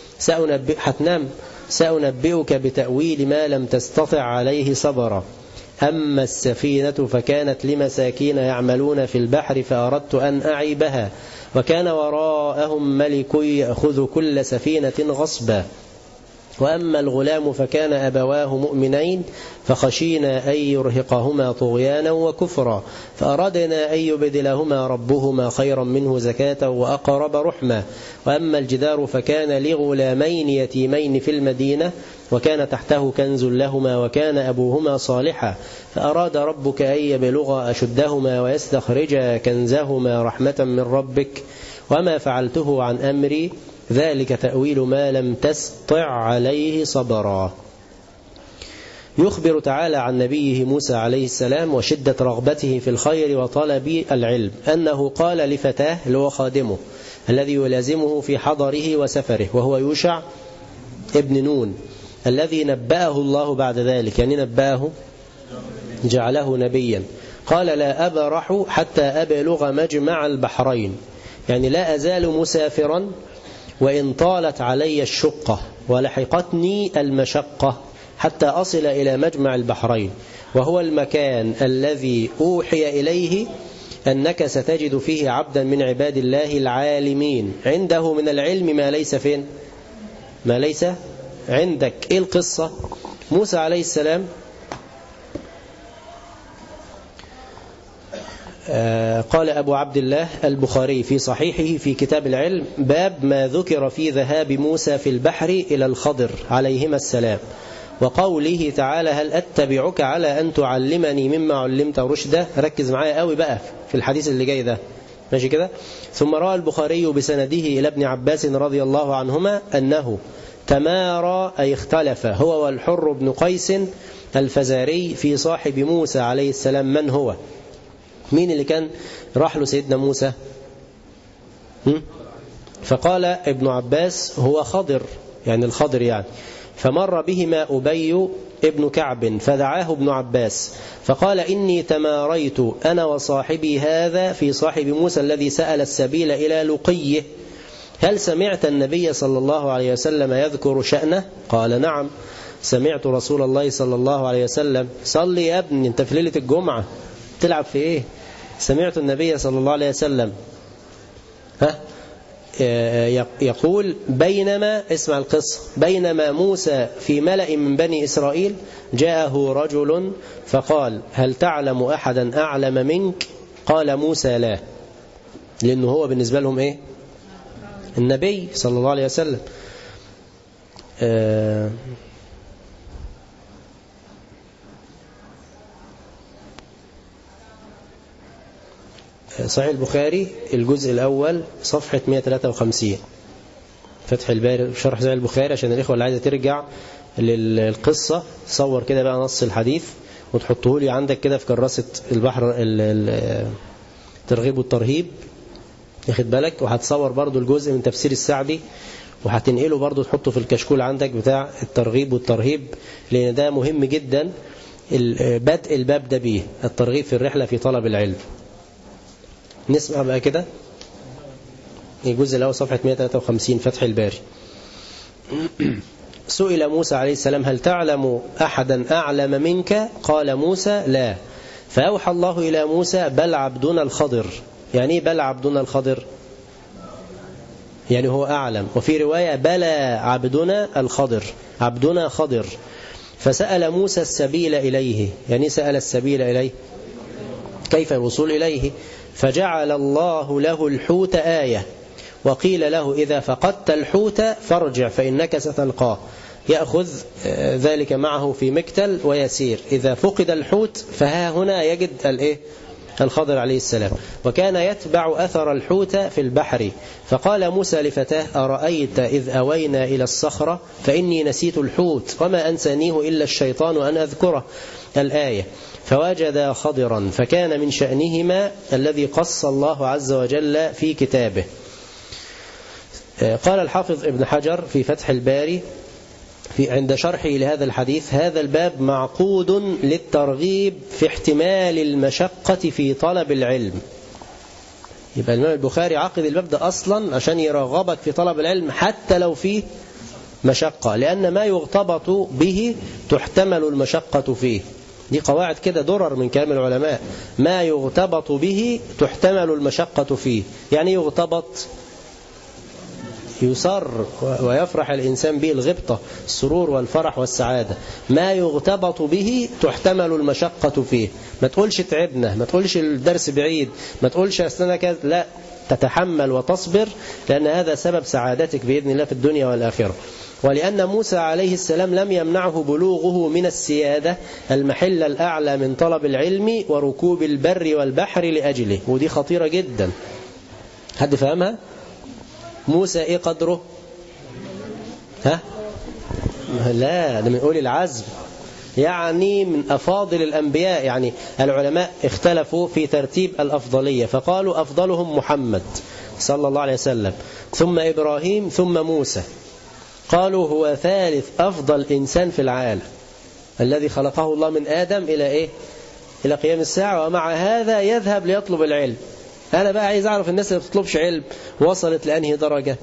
سأنبئك بتأويل ما لم تستطع عليه صبرا. أما السفينة فكانت لمساكين يعملون في البحر فأردت أن أعيبها، وكان وراءهم ملك يأخذ كل سفينة غصبا. وأما الغلام فكان أبواه مؤمنين فخشينا أن يرهقهما طغيانا وكفرا، فأردنا أن يبدلهما ربهما خيرا منه زكاة وأقرب رحما. وأما الجدار فكان لغلامين يتيمين في المدينة وكان تحته كنز لهما وكان أبوهما صالحا، فأراد ربك أن يبلغا أشدهما ويستخرجا كنزهما رحمة من ربك، وما فعلته عن أمري، ذلك تأويل ما لم تستطع عليه صبرا. يخبر تعالى عن نبيه موسى عليه السلام وشدة رغبته في الخير وطلب العلم، أنه قال لفتاه اللي هو خادمه الذي يلازمه في حضره وسفره، وهو يوشع ابن نون الذي نبأه الله بعد ذلك، يعني نبأه جعله نبيا. قال لا أبرح حتى أبلغ مجمع البحرين، يعني لا أزال مسافرا وإن طالت علي الشقة ولحقتني المشقة حتى أصل إلى مجمع البحرين، وهو المكان الذي أوحي إليه أنك ستجد فيه عبدا من عباد الله العالمين عنده من العلم ما ليس فين؟ ما ليس عندك. إيه القصة؟ موسى عليه السلام قال أبو عبد الله البخاري في صحيحه في كتاب العلم باب ما ذكر في ذهاب موسى في البحر إلى الخضر عليهما السلام، وقوله تعالى هل أتبعك على أن تعلمني مما علمت رشدا. ركز معايا قوي بقى في الحديث اللي جاي ده، ماشي كده. ثم روى البخاري بسنده إلى ابن عباس رضي الله عنهما أنه تمارى أي اختلف هو والحر بن قيس الفزاري في صاحب موسى عليه السلام من هو. مين اللي كان راح له سيدنا موسى؟ فقال ابن عباس هو خضر، يعني الخضر يعني. فمر بهما أبي ابن كعب فدعاه ابن عباس فقال إني تماريت أنا وصاحبي هذا في صاحب موسى الذي سأل السبيل إلى لقيه، هل سمعت النبي صلى الله عليه وسلم يذكر شأنه؟ قال نعم سمعت رسول الله صلى الله عليه وسلم. صلي يا ابني انت في ليلة الجمعة تلعب في ايه؟ سمعت النبي صلى الله عليه وسلم يقول بينما، اسمع القصة، بينما موسى في ملأ من بني إسرائيل جاءه رجل فقال هل تعلم أحدا أعلم منك؟ قال موسى لا، لأنه هو بالنسبة لهم ايه؟ النبي صلى الله عليه وسلم. صحيح البخاري الجزء الأول صفحة 153 فتح الباري شرح صحيح البخاري، عشان الإخوة اللي عايزة ترجع للقصة صور كده بقى نص الحديث وتحطه لي عندك كده في كراسة البحر الترغيب والترهيب، ياخد بالك، وهتصور برضو الجزء من تفسير السعدي وهتنقله برضو تحطه في الكشكول عندك بتاع الترغيب والترهيب، لأن ده مهم جدا بدء الباب ده بيه، الترغيب في الرحلة في طلب العلم. نسمع بقى كده الجزء الأول صفحة 153 فتح الباري. سئل موسى عليه السلام هل تعلم أحدا أعلم منك؟ قال موسى لا، فأوحى الله إلى موسى بل عبدنا الخضر. يعني بل عبدنا الخضر؟ يعني هو أعلم. وفي رواية بلى عبدنا الخضر، عبدنا خضر. فسأل موسى السبيل إليه، يعني سأل السبيل إليه كيف الوصول إليه؟ فجعل الله له الحوت آية، وقيل له إذا فقدت الحوت فارجع فإنك ستلقاه، يأخذ ذلك معه في مكتل ويسير، إذا فقد الحوت فها هنا يجد الخضر عليه السلام. وكان يتبع أثر الحوت في البحر، فقال موسى لفتاه أرأيت إذ أوينا إلى الصخرة فإني نسيت الحوت وما أنسانيه إلا الشيطان أن أذكره، الآية. فوجد خضرا فكان من شأنهما الذي قص الله عز وجل في كتابه. قال الحافظ ابن حجر في فتح الباري عند شرحه لهذا الحديث هذا الباب معقود للترغيب في احتمال المشقة في طلب العلم. يبقى الإمام البخاري عقد الباب ده أصلا عشان يرغبك في طلب العلم حتى لو فيه مشقة، لأن ما يغتبط به تحتمل المشقة فيه. دي قواعد كده درر من كلام العلماء، ما يغتبط به تحتمل المشقة فيه. يعني يغتبط يسر ويفرح الإنسان به، الغبطة السرور والفرح والسعادة. ما يغتبط به تحتمل المشقة فيه. ما تقولش تعبنا، ما تقولش الدرس بعيد، ما تقولش أستنى كذا، لا، تتحمل وتصبر، لأن هذا سبب سعادتك بإذن الله في الدنيا والآخرة. ولأن موسى عليه السلام لم يمنعه بلوغه من السيادة المحل الأعلى من طلب العلم وركوب البر والبحر لأجله، ودي خطيرة جدا. حد فهمها؟ موسى ايه قدره؟ لا، ده من أولي العزم، يعني من أفاضل الأنبياء. يعني العلماء اختلفوا في ترتيب الأفضلية، فقالوا أفضلهم محمد صلى الله عليه وسلم، ثم إبراهيم، ثم موسى. قالوا هو ثالث أفضل إنسان في العالم الذي خلقه الله من آدم إلى إلى قيام الساعة، ومع هذا يذهب ليطلب العلم. أنا بقى عايز أعرف الناس اللي بتطلبش علم وصلت لأنهي درجة.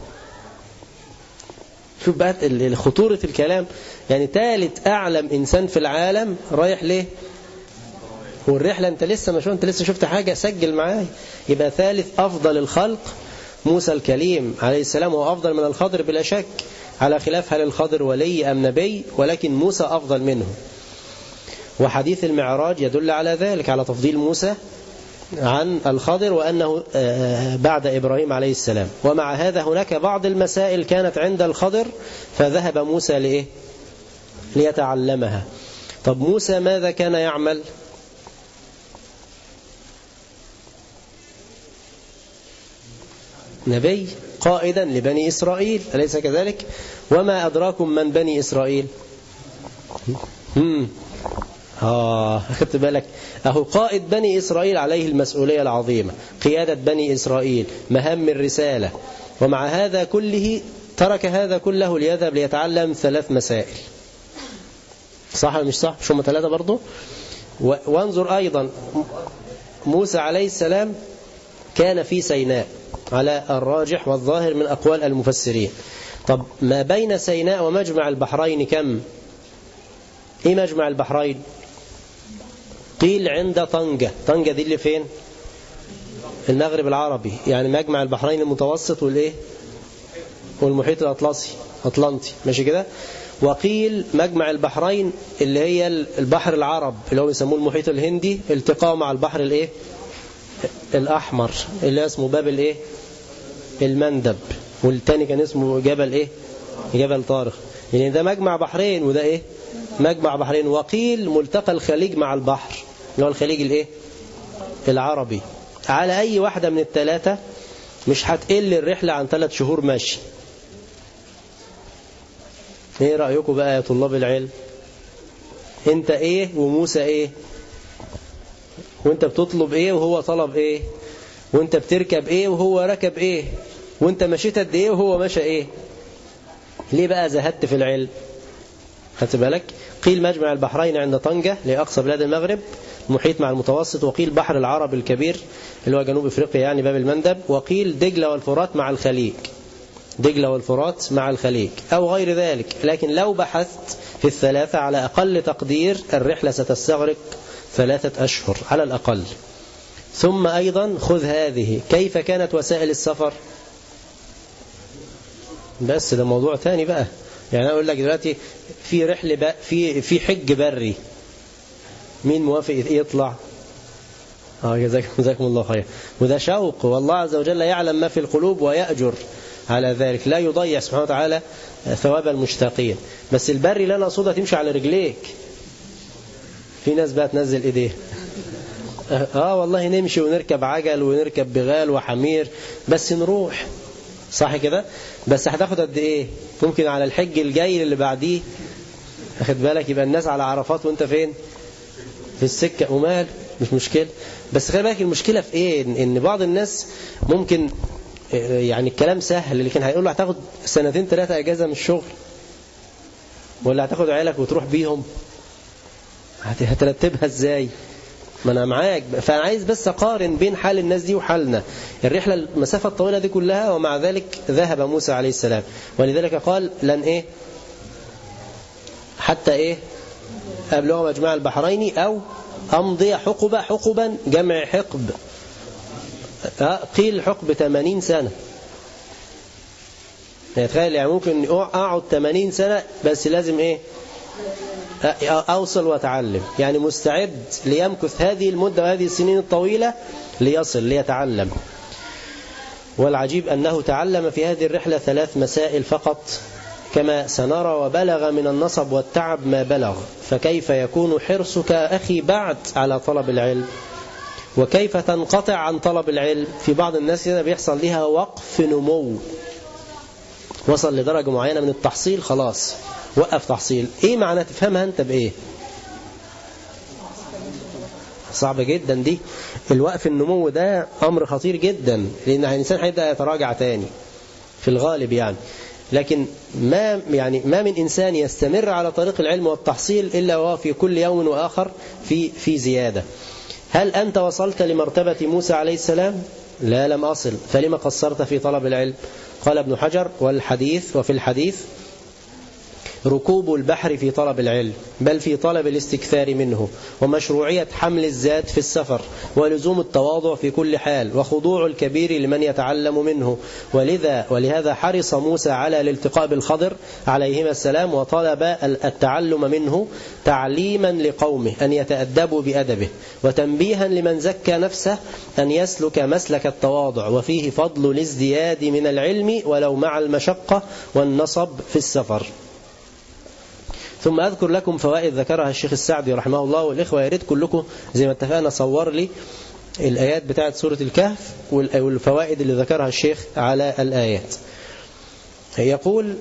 شوف بقى خطورة الكلام، يعني ثالث أعلم إنسان في العالم رايح ليه؟ والرحلة أنت لسه ما شو أنت لسه شفت حاجة، سجل معاي. يبقى ثالث أفضل الخلق موسى الكليم عليه السلام، هو أفضل من الخضر بلا شك، على خلاف هل الخضر ولي أم نبي، ولكن موسى أفضل منه. وحديث المعراج يدل على ذلك، على تفضيل موسى عن الخضر، وأنه بعد إبراهيم عليه السلام. ومع هذا هناك بعض المسائل كانت عند الخضر فذهب موسى ليتعلمها. طب موسى ماذا كان يعمل؟ نبي قائدا لبني إسرائيل، أليس كذلك؟ وما أدراكم من بني إسرائيل؟ أخذت بالك؟ أهو قائد بني إسرائيل عليه المسؤولية العظيمة، قيادة بني إسرائيل، مهام الرسالة، ومع هذا كله ترك هذا كله ليذهب ليتعلم 3 مسائل. صح ولا مش صح؟ مش هم 3 برضو؟ وانظر أيضا موسى عليه السلام كان في سيناء على الراجح والظاهر من أقوال المفسرين. طب ما بين سيناء ومجمع البحرين كم؟ إيه مجمع البحرين؟ قيل عند طنجة. طنجة دي اللي فين؟ المغرب العربي، يعني مجمع البحرين المتوسط والإيه؟ والمحيط الأطلنطي، ماشي كده؟ وقيل مجمع البحرين اللي هي البحر العرب اللي هو بيسموه المحيط الهندي، التقاء مع البحر الإيه؟ الأحمر اللي اسمه باب الإيه؟ المندب، والتاني كان اسمه جبل إيه؟ جبل طارق. يعني ده مجمع بحرين وده إيه؟ مجمع بحرين. وقيل ملتقى الخليج مع البحر اللي هو الخليج الإيه؟ العربي. على أي واحدة من ال3 مش هتقل الرحلة عن 3 شهور ماشي. ايه رأيكم بقى يا طلاب العلم؟ انت ايه وموسى ايه؟ وانت بتطلب ايه وهو طلب ايه؟ وانت بتركب ايه وهو ركب ايه؟ وانت مشيت قد ايه وهو مشى ايه؟ ليه بقى زهدت في العلم؟ خدت بالك؟ قيل مجمع البحرين عند طنجة لأقصى بلاد المغرب، محيط مع المتوسط. وقيل بحر العرب الكبير اللي هو جنوب افريقيا يعني باب المندب. وقيل دجلة والفرات مع الخليج، دجلة والفرات مع الخليج أو غير ذلك. لكن لو بحثت في ال3 على أقل تقدير الرحلة ستستغرق 3 أشهر على الأقل. ثم أيضا خذ هذه، كيف كانت وسائل السفر؟ بس ده موضوع ثاني بقى. يعني أقول لك دلوقتي في رحلة في حج بري، مين موافق يطلع؟ جزاكم الله خير. وده شوق، والله عز وجل يعلم ما في القلوب ويأجر على ذلك، لا يضيع سبحانه وتعالى ثواب المشتاقين. بس البري لا نقصدها تمشي على رجليك، في ناس بقى تنزل ايديه. والله نمشي ونركب عجل ونركب بغال وحمير بس نروح، صح كده؟ بس هتاخد قد ايه؟ ممكن على الحج الجاي اللي بعديه، اخد بالك، يبقى الناس على عرفات وانت فين؟ في السكة. ومال مش مشكلة. بس خلي بالك المشكلة في ايه؟ ان بعض الناس ممكن يعني الكلام سهل، لكن هيقول له هتاخد 2-3 اجازة من الشغل، ولا هتاخد عيالك وتروح بيهم، هترتبها ازاي؟ ما انا معاك. فانا عايز بس اقارن بين حال الناس دي وحالنا. الرحلة المسافة الطويلة دي كلها ومع ذلك ذهب موسى عليه السلام، ولذلك قال لن ايه حتى ايه أبلغ مجمع البحرين أو أمضي حقبا جمع حقب. قيل حقب 80 سنة. تخيل يعني ممكن أقعد 80 سنة بس لازم إيه أوصل وأتعلم، يعني مستعد ليمكث هذه المدة وهذه السنين الطويلة ليصل ليتعلم. والعجيب أنه تعلم في هذه الرحلة 3 مسائل فقط كما سنرى، وبلغ من النصب والتعب ما بلغ. فكيف يكون حرصك أخي بعد على طلب العلم؟ وكيف تنقطع عن طلب العلم؟ في بعض الناس هنا بيحصل لها وقف نمو، وصل لدرجة معينة من التحصيل خلاص وقف تحصيل. ايه معنى تفهمها انت بايه؟ صعب جدا دي. الوقف النمو ده امر خطير جدا، لان الانسان هيبدأ يتراجع تاني في الغالب يعني. لكن ما من إنسان يستمر على طريق العلم والتحصيل إلا وهو في كل يوم وآخر في زيادة. هل أنت وصلت لمرتبة موسى عليه السلام؟ لا، لم أصل. فلما قصرت في طلب العلم؟ قال ابن حجر: وفي الحديث ركوب البحر في طلب العلم، بل في طلب الاستكثار منه، ومشروعية حمل الزاد في السفر، ولزوم التواضع في كل حال، وخضوع الكبير لمن يتعلم منه. ولهذا حرص موسى على الالتقاء بالخضر عليهما السلام، وطلب التعلم منه تعليما لقومه أن يتأدبوا بأدبه، وتنبيها لمن زكى نفسه أن يسلك مسلك التواضع، وفيه فضل الازدياد من العلم ولو مع المشقة والنصب في السفر. ثم أذكر لكم فوائد ذكرها الشيخ السعدي رحمه الله. والإخوة يريد كلكم زي ما اتفقنا صور لي الآيات بتاعت سورة الكهف والفوائد اللي ذكرها الشيخ على الآيات. يقول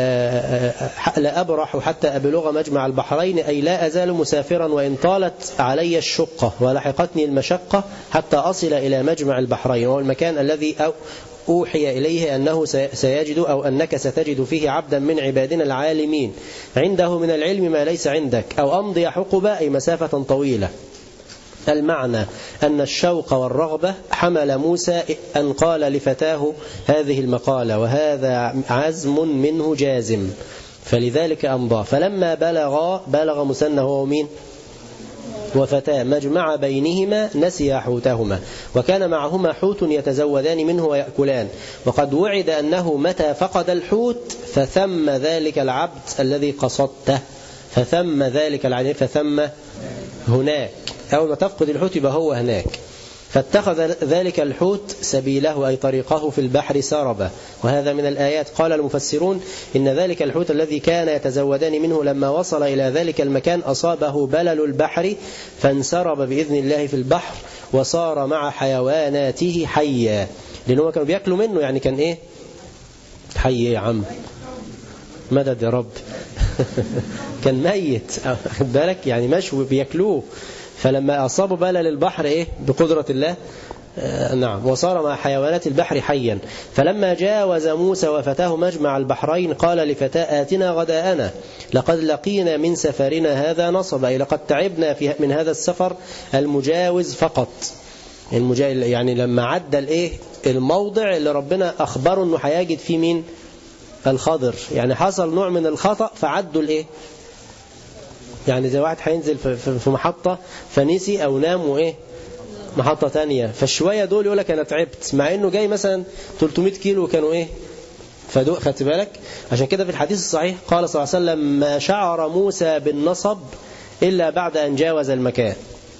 لا أبرح حتى أبلغ مجمع البحرين، أي لا أزال مسافرا وإن طالت علي الشقة ولحقتني المشقة حتى أصل إلى مجمع البحرين، وهو المكان الذي أوحي إليه أنه سيجد أو أنك ستجد فيه عبدا من عبادنا العالمين عنده من العلم ما ليس عندك، أو أمضي حقبة أي مسافة طويلة. المعنى أن الشوق والرغبة حمل موسى أن قال لفتاه هذه المقالة، وهذا عزم منه جازم، فلذلك أمضى. فلما بلغ مسنى هو مين وفتاه مجمع بينهما نسي حوتهما، وكان معهما حوت يتزودان منه ويأكلان، وقد وعد أنه متى فقد الحوت فثم ذلك العبد الذي قصدته، فثم ذلك العبد فثم هناك، أول ما تفقد الحوت يبقى هو هناك. فاتخذ ذلك الحوت سبيله أي طريقه في البحر سربا، وهذا من الآيات. قال المفسرون إن ذلك الحوت الذي كان يتزودان منه لما وصل إلى ذلك المكان أصابه بلل البحر فانسرب بإذن الله في البحر وصار مع حيواناته حيا، لأنه كانوا بيأكلوا منه، يعني كان إيه حي يا عم مدد يا رب كان ميت خد بالك، يعني مشوي بيأكلوه. فلما أصابوا بلل البحر إيه بقدرة الله نعم وصار مع حيوانات البحر حيا. فلما جاوز موسى وفتاه مجمع البحرين قال لفتاه آتنا غداءنا لقد لقينا من سفرنا هذا نصب، أي لقد تعبنا من هذا السفر المجاوز فقط. يعني لما عدى الإيه الموضع اللي ربنا أخبره أنه هيجد فيه مين الخضر، يعني حصل نوع من الخطأ فعدوا الإيه، يعني زي واحد هينزل في محطة فنسي أو نام وإيه محطة تانية، فالشوية دول يقول لك أنا تعبت، مع إنه جاي مثلا 300 كيلو كانوا إيه فدوق. خدت بالك؟ عشان كده في الحديث الصحيح قال صلى الله عليه وسلم ما شعر موسى بالنصب إلا بعد أن جاوز المكان.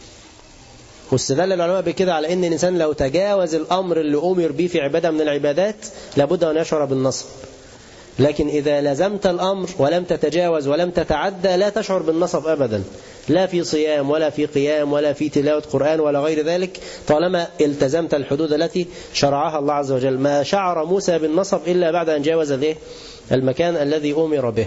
واستدل العلماء بكده على إن الإنسان لو تجاوز الأمر اللي أمر به في عبادة من العبادات لابد أن يشعر بالنصب، لكن إذا لزمت الأمر ولم تتجاوز ولم تتعدى لا تشعر بالنصب أبدا، لا في صيام ولا في قيام ولا في تلاوة قرآن ولا غير ذلك، طالما التزمت الحدود التي شرعها الله عز وجل. ما شعر موسى بالنصب إلا بعد أن جاوز المكان الذي أمر به.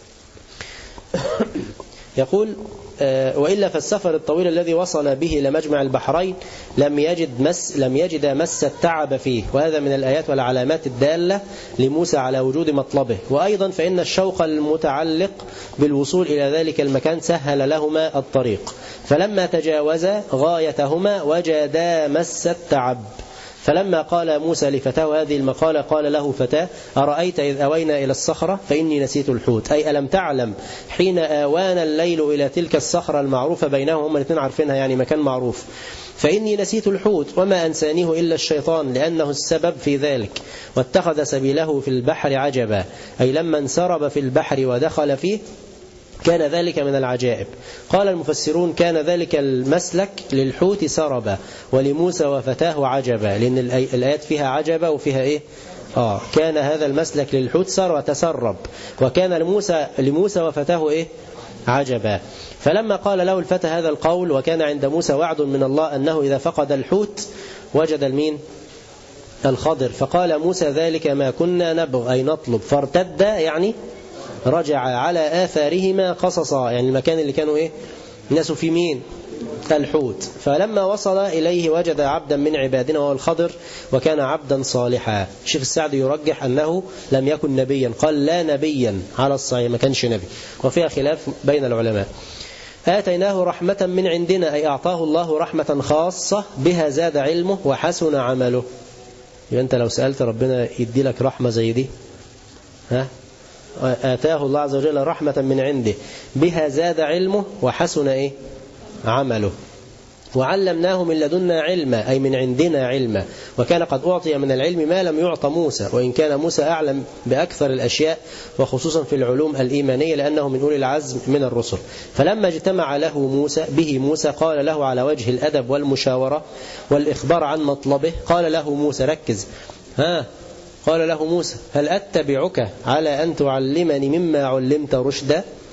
يقول وإلا فالسفر الطويل الذي وصل به إلى مجمع البحرين لم يجد مس التعب فيه، وهذا من الآيات والعلامات الدالة لموسى على وجود مطلبه. وأيضا فإن الشوق المتعلق بالوصول إلى ذلك المكان سهل لهما الطريق، فلما تجاوزا غايتهما وجدا مس التعب. فلما قال موسى لفتاه هذه المقالة قال له فتاه أرأيت إذ أوينا إلى الصخرة فإني نسيت الحوت، أي ألم تعلم حين آوانا الليل إلى تلك الصخرة المعروفة بينهم، هم الاثنين عارفينها يعني مكان معروف، فإني نسيت الحوت وما أنسانيه إلا الشيطان لأنه السبب في ذلك، واتخذ سبيله في البحر عجبا، أي لما انسرب في البحر ودخل فيه كان ذلك من العجائب. قال المفسرون كان ذلك المسلك للحوت سربا ولموسى وفتاه عجبا، لأن الآيات فيها عجبا وفيها إيه كان هذا المسلك للحوت تسرب، وكان لموسى وفتاه إيه عجبا. فلما قال له الفتى هذا القول وكان عند موسى وعد من الله أنه إذا فقد الحوت وجد المين الخضر، فقال موسى ذلك ما كنا نبغ أي نطلب، فارتد يعني رجع على آثارهما قصصا، يعني المكان اللي كانوا إيه ناسوا في مين الحوت. فلما وصل إليه وجد عبدا من عبادنا وهو الخضر وكان عبدا صالحا. الشيخ السعدي يرجح أنه لم يكن نبيا، قال لا نبيا على الصحيح، ما كانش نبي، وفيها خلاف بين العلماء. آتيناه رحمة من عندنا أي أعطاه الله رحمة خاصة بها زاد علمه وحسن عمله. يبقى أنت لو سألت ربنا يدي لك رحمة زي دي آتاه الله عز وجل رحمة من عنده بها زاد علمه وحسن إيه عمله. وعلمناه من لدنا علما أي من عندنا علما، وكان قد أعطي من العلم ما لم يعط موسى، وإن كان موسى أعلم بأكثر الأشياء وخصوصا في العلوم الإيمانية لأنه من أولي العزم من الرسل. فلما اجتمع له موسى قال له على وجه الأدب والمشاورة والإخبار عن مطلبه، قال له موسى ركز قال له موسى هل أتبعك على أن تعلمني مما علمت رشدا؟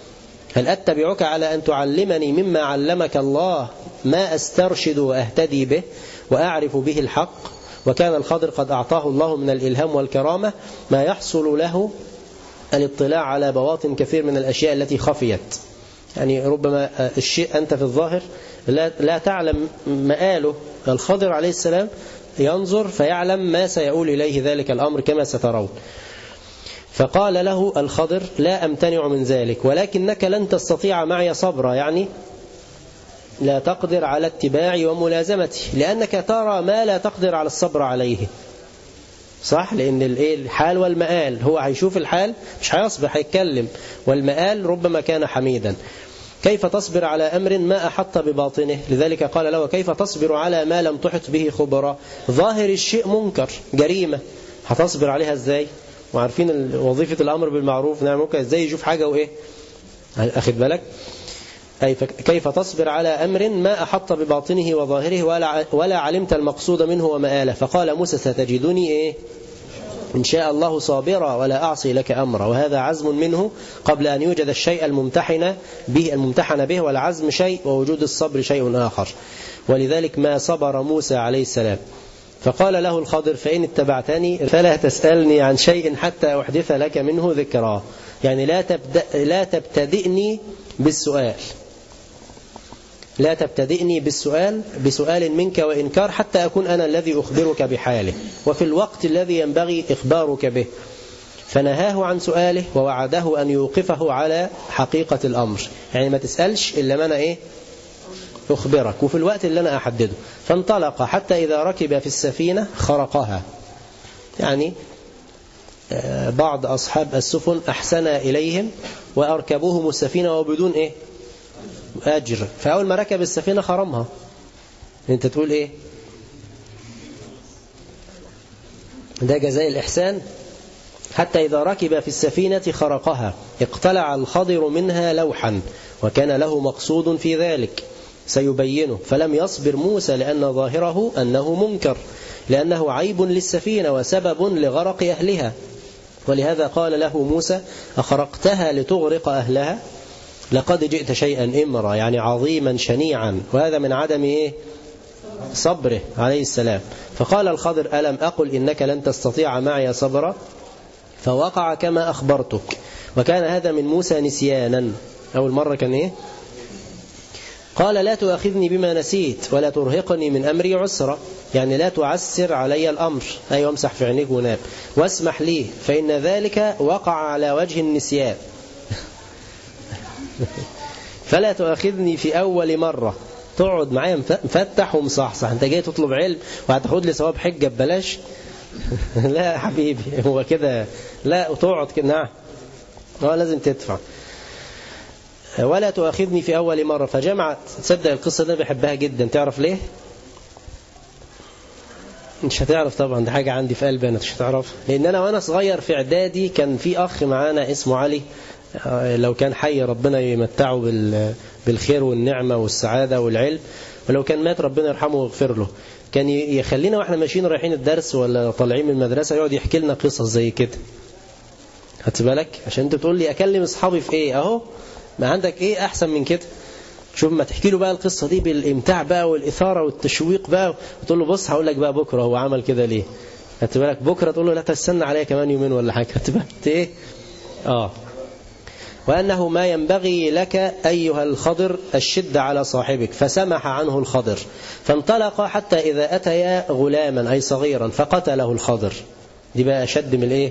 هل أتبعك على أن تعلمني مما علمك الله ما أسترشد وأهتدي به وأعرف به الحق؟ وكان الخضر قد أعطاه الله من الإلهام والكرامة ما يحصل له الاطلاع على بواطن كثير من الأشياء التي خفيت. يعني ربما الشيء أنت في الظاهر لا تعلم مآله. الخضر عليه السلام ينظر فيعلم ما سيؤول إليه ذلك الأمر كما سترون. فقال له الخضر لا أمتنع من ذلك ولكنك لن تستطيع معي صبرا، يعني لا تقدر على اتباعي وملازمتي لأنك ترى ما لا تقدر على الصبر عليه. صح؟ لأن الحال والمآل، هو هيشوف الحال مش هيصبر هيتكلم، والمآل ربما كان حميدا. كيف تصبر على أمر ما أحط بباطنه؟ لذلك قال له كيف تصبر على ما لم تحط به خبرا؟ ظاهر الشيء منكر، جريمة، هتصبر عليها ازاي؟ وعارفين وظيفة الأمر بالمعروف نعم ممكن ازاي يشوف حاجة وإيه؟ أخذ بالك؟ أي كيف تصبر على أمر ما أحط بباطنه وظاهره ولا علمت المقصود منه ومآله؟ فقال موسى ستجدني إيه؟ إن شاء الله صابرا ولا أعصي لك أمرا. وهذا عزم منه قبل أن يوجد الشيء الممتحن به، والعزم شيء ووجود الصبر شيء آخر. ولذلك ما صبر موسى عليه السلام. فقال له الخضر فإن اتبعتني فلا تسألني عن شيء حتى أحدث لك منه ذكرا. يعني لا تبتدئني بالسؤال، لا تبتدئني بسؤال منك وإنكار حتى أكون أنا الذي أخبرك بحاله وفي الوقت الذي ينبغي إخبارك به. فنهاه عن سؤاله ووعده أن يوقفه على حقيقة الأمر، يعني ما تسألش إلا ما أنا أخبرك وفي الوقت اللي أنا أحدده. فانطلق حتى إذا ركب في السفينة خرقها. يعني بعض أصحاب السفن أحسن إليهم وأركبوهم السفينة وبدون أجر، فأول ما ركب السفينة خرمها. أنت تقول إيه؟ ده جزاء الإحسان. حتى إذا ركب في السفينة خرقها اقتلع الخضر منها لوحا وكان له مقصود في ذلك سيبينه، فلم يصبر موسى لأن ظاهره أنه منكر، لأنه عيب للسفينة وسبب لغرق أهلها. ولهذا قال له موسى أخرقتها لتغرق أهلها؟ لقد جئت شيئا إمرا، يعني عظيما شنيعا. وهذا من عدم صبره عليه السلام. فقال الخضر ألم أقل إنك لن تستطيع معي صبرا؟ فوقع كما أخبرتك. وكان هذا من موسى نسيانا. أول مرة كان قال لا تؤاخذني بما نسيت ولا ترهقني من أمري عسرا، يعني لا تعسر علي الأمر، أي امسح في عينيك ونام واسمح لي فإن ذلك وقع على وجه النسيان. فلا تؤاخذني في أول مرة. تقعد معايا مفتح ومصحصح، أنت جاي تطلب علم وهتاخد لي ثواب حجة ببلاش؟ لا يا حبيبي، هو كده لا، وتقعد كده. نعم لازم تدفع. ولا تؤاخذني في أول مرة. فجمع، تصدق القصة ده بحبها جدا. تعرف ليه؟ مش هتعرف طبعا، ده حاجة عندي في قلبي أنا، مش هتعرف. لأن أنا وأنا صغير في إعدادي كان في أخ معانا اسمه علي، لو كان حي ربنا يمتعه بالخير والنعمة والسعادة والعلم، ولو كان مات ربنا يرحمه ويغفر له. كان يخلينا واحنا ماشيين رايحين الدرس ولا طالعين من المدرسة يقعد يحكي لنا قصص زي كده. هات بالك، عشان انت تقول لي اكلم اصحابي في ايه؟ اهو ما عندك ايه احسن من كده؟ شوف ما تحكي له بقى القصة دي بالامتاع بقى والإثارة والتشويق بقى، وتقول له بص هقول لك بقى بكرة هو عمل كده ليه. هات بالك بكرة تقول له لا تستنى عليا كمان يومين ولا حاجة. هات بالك ايه؟ وأنه ما ينبغي لك أيها الخضر الشد على صاحبك. فسمح عنه الخضر. فانطلق حتى إذا أتيا غلاما أي صغيرا فقتله الخضر. دي بقى أشد من إيه؟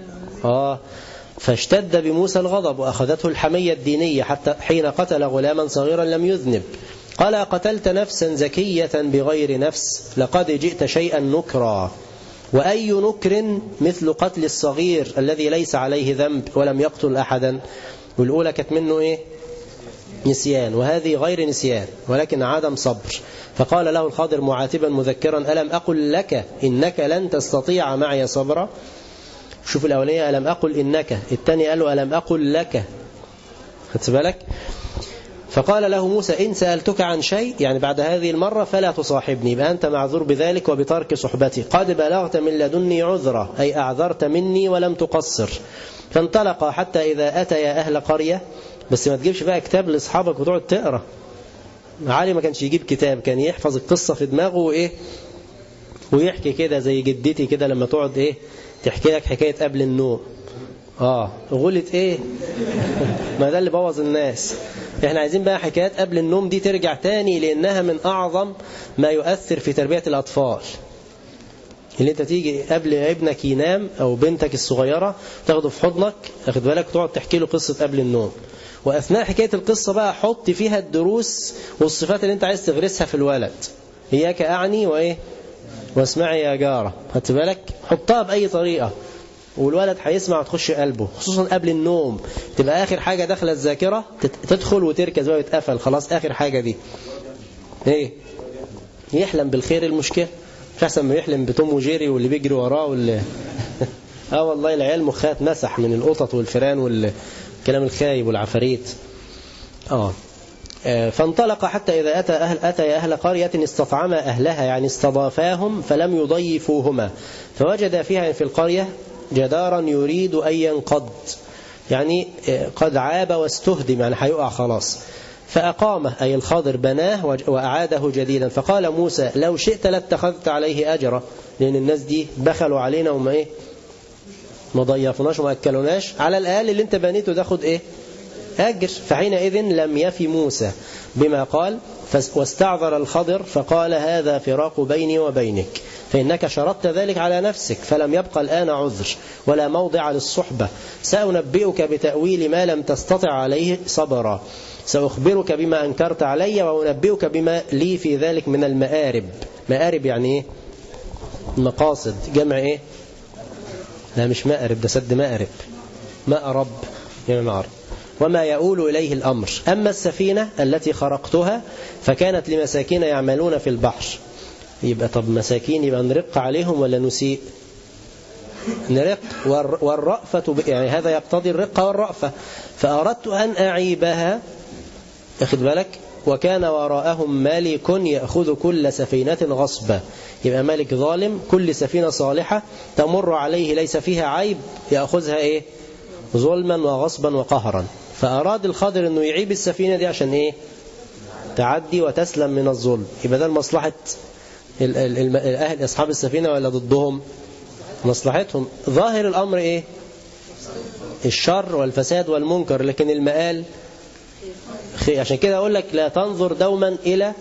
فاشتد بموسى الغضب وأخذته الحمية الدينية حتى حين قتل غلاما صغيرا لم يذنب. قال قتلت نفسا زكية بغير نفس لقد جئت شيئا نكرا. وأي نكر مثل قتل الصغير الذي ليس عليه ذنب ولم يقتل أحدا. والأولى كانت منه نسيان، وهذه غير نسيان ولكن عدم صبر. فقال له الخضر معاتبا مذكرا ألم أقل لك إنك لن تستطيع معي صبرا؟ شوف الأولية ألم أقل إنك، الثاني قال له ألم أقل لك. خدت بالك؟ فقال له موسى إن سألتك عن شيء، يعني بعد هذه المرة فلا تصاحبني، يبقى أنت معذور بذلك وبترك صحبتي. قد بلغت من لدني عذرا، أي أعذرت مني ولم تقصر. فانطلق حتى إذا أتيا أهل قرية بس ما تجيبش بقى كتاب لاصحابك وتقعد تقرا. علي ما كانش يجيب كتاب، كان يحفظ القصة في دماغه وإيه ويحكي كده زي جدتي كده لما تقعد إيه تحكي لك حكاية قبل النوم. غلت إيه ما ده اللي بوظ الناس. إحنا عايزين بقى حكايات قبل النوم دي ترجع تاني، لأنها من أعظم ما يؤثر في تربية الأطفال. اللي انت تيجي قبل ابنك ينام او بنتك الصغيرة تاخده في حضنك، اخد بالك، تقعد تحكي له قصة قبل النوم، واثناء حكاية القصة بقى حط فيها الدروس والصفات اللي انت عايز تغرسها في الولد. اياك اعني وايه واسمعي يا جارة، خدت بالك، حطها بأي طريقة والولد هيسمع وتخش قلبه، خصوصا قبل النوم تبقى اخر حاجة داخله الذاكرة، تدخل وتركز بقى ويتقفل خلاص اخر حاجة دي. ايه يحلم بالخير، المشكلة مش احسن ما يحلم بتوم وجيري واللي بيجري وراه واللي والله العيال مخها اتمسح من القطط والفيران والكلام الخايب والعفاريت. فانطلق حتى إذا أتى أهل قرية استطعما أهلها، يعني استضافاهم فلم يضيفوهما، فوجد فيها في القرية جدارا يريد أن ينقض، يعني قد عاب واستهدم، يعني هيقع خلاص. فأقامه أي الخضر بناه وأعاده جديدا. فقال موسى لو شئت لاتخذت عليه أجرا، لأن الناس دي بخلوا علينا وما ما ضيفناش وما أكلوناش، على الأقل اللي انت بنيته تاخد أجر. فحينئذ لم يفي موسى بما قال، واستعذر الخضر فقال هذا فراق بيني وبينك، فإنك شرطت ذلك على نفسك، فلم يبقى الآن عذر ولا موضع للصحبة، سأنبئك بتأويل ما لم تستطع عليه صبرا، سأخبرك بما أنكرت علي وأنبئك بما لي في ذلك من المآرب. مآرب يعني المقاصد، جمع لا مش مأرب، ده سد مأرب، مأرب يعني معرب، وما يؤول إليه الأمر. أما السفينة التي خرقتها فكانت لمساكين يعملون في البحر. يبقى طب مساكين يبقى نرق عليهم ولا نسيء؟ نرق، والرأفة يعني هذا يقتضي الرقة والرأفة. فأردت أن أعيبها، أخذ بالك، وكان وراءهم مالك يأخذ كل سفينة غصبا. يبقى مالك ظالم، كل سفينة صالحة تمر عليه ليس فيها عيب يأخذها ظلما وغصبا وقهرا. فأراد الخضر أنه يعيب السفينة دي عشان تعدي وتسلم من الظلم. يبقى ده المصلحة الأهل أصحاب السفينة ولا ضدهم؟ مصلحتهم. ظاهر الأمر الشر والفساد والمنكر، لكن المآل خير. عشان كده أقول لك لا تنظر دوما إلى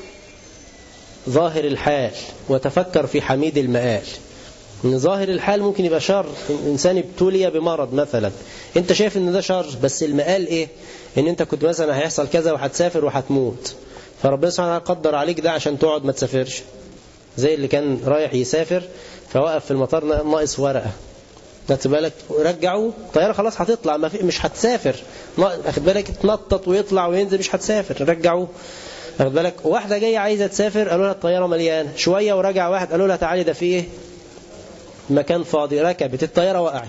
ظاهر الحال وتفكر في حميد المآل. من ظاهر الحال ممكن يبقى شر، إنسان ابتلي بمرض مثلا، انت شايف ان ده شر، بس المآل ان انت كنت مثلا هيحصل كذا وهتسافر وهتموت، فربنا سبحانه وتعالى قدر عليك ده عشان تقعد ما تسافرش. زي اللي كان رايح يسافر فوقف في المطار ناقص ورقة، خدت بالك، رجعوا الطيارة خلاص هتطلع، مش هتسافر، اخد بالك، تنطط ويطلع وينزل، مش هتسافر، رجعوا، اخد بالك. واحدة جاية عايزة تسافر قالوا لها الطيارة مليانة، شوية ورجع واحد قالوا لها تعالي ده فيه مكان فاضي، ركبت الطيارة وقعت.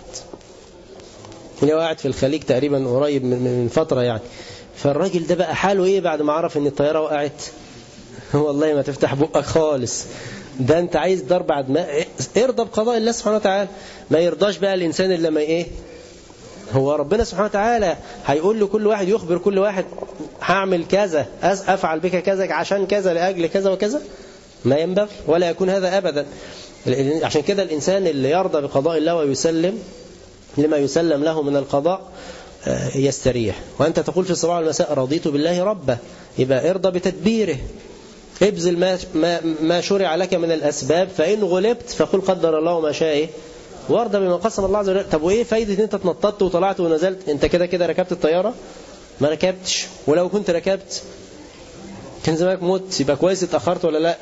هي وقعت في الخليج تقريبا قريب من فترة يعني. فالراجل ده بقى حاله بعد ما عرف ان الطيارة وقعت؟ والله ما تفتح بقك خالص، ده انت عايز ضرب عدماء. ارضى بقضاء الله سبحانه وتعالى، ما يرضاش بقى الانسان اللي لما هو ربنا سبحانه وتعالى هيقول له كل واحد، يخبر كل واحد هعمل كذا، افعل بك كذا عشان كذا لاجل كذا وكذا، ما ينبغي ولا يكون هذا ابدا. عشان كده الإنسان اللي يرضى بقضاء الله ويسلم لما يسلم له من القضاء يستريح. وأنت تقول في الصباح والمساء رضيت بالله ربا، يبقى ارضى بتدبيره، ابذل ما شرع لك من الأسباب، فإن غلبت فقل قدر الله ما شاء وارضى بما قسم الله عز وجل. طب وإيه فايدة ان انت اتنططت وطلعت ونزلت؟ انت كده ركبت الطيارة؟ ما ركبتش، ولو كنت ركبت كان زمانك موت. يبقى كويس اتأخرت ولا لا؟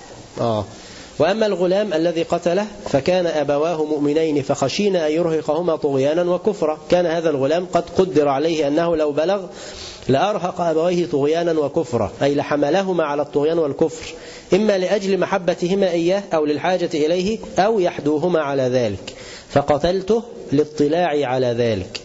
وأما الغلام الذي قتله فكان أبواه مؤمنين فخشينا أن يرهقهما طغيانا وكفرا. كان هذا الغلام قد قدر عليه أنه لو بلغ لأرهق أبويه طغيانا وكفرا، أي لحملهما على الطغيان والكفر، إما لأجل محبتهما إياه أو للحاجة إليه أو يحدوهما على ذلك، فقتلته لاطلاعي على ذلك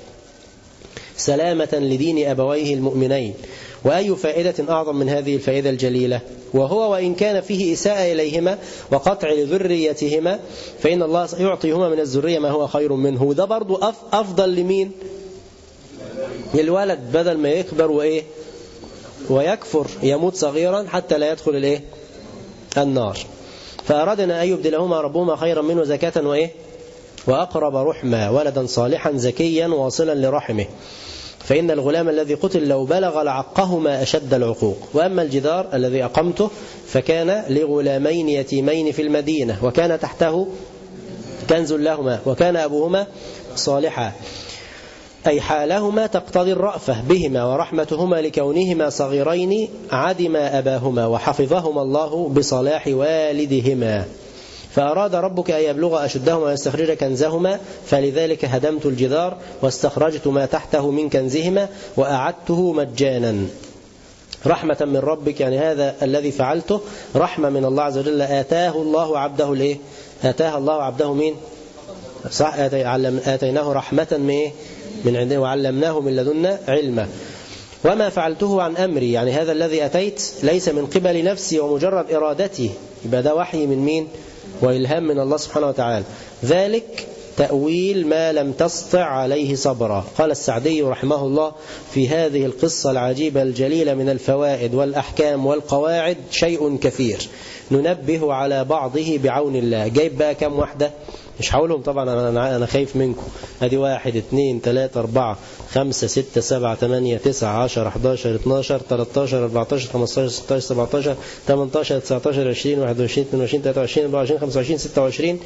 سلامة لدين أبويه المؤمنين. وأي فائدة أعظم من هذه الفائدة الجليلة؟ وهو وإن كان فيه إساءة إليهما وقطع لذريتهما فإن الله يعطيهما من الذرية ما هو خير منه. وده برضو أفضل لمين؟ الولد بدل ما يكبر وإيه ويكفر يموت صغيرا حتى لا يدخل الإيه النار. فأرادنا أن يبدلهما ربهما خيرا منه زكاة وإيه وأقرب رحما ولدا صالحا زكيا واصلا لرحمه، فإن الغلام الذي قتل لو بلغ لعقهما أشد العقوق. وأما الجدار الذي أقمته فكان لغلامين يتيمين في المدينة وكان تحته كنز لهما وكان أبوهما صالحا، أي حالهما تقتضي الرأفة بهما ورحمتهما لكونهما صغيرين عدما أباهما وحفظهما الله بصلاح والدهما. فأراد ربك أن يبلغ أشدهما ويستخرج كنزهما، فلذلك هدمت الجدار واستخرجت ما تحته من كنزهما وأعدته مجانا رحمة من ربك. يعني هذا الذي فعلته رحمة من الله عز وجل. آتاه الله عبده الإيه آتاه الله عبده مين صح آتيناه رحمة من عنده وعلمناه من لدنا علما. وما فعلته عن أمري، يعني هذا الذي أتيت ليس من قبل نفسي ومجرد إرادتي، يبقى ده وحي من مين وإلهام من الله سبحانه وتعالى. ذلك تأويل ما لم تسطع عليه صبرا. قال السعدي رحمه الله في هذه القصة العجيبة الجليلة من الفوائد والأحكام والقواعد شيء كثير ننبه على بعضه بعون الله. جايب بقى كم واحدة مش هقولهم طبعا، أنا خايف منكم. هذه 1 2 3 4 5 6 7 8 9 10 11 12 13 14 15 16 17 18 19 20 21 22 23 24 25 26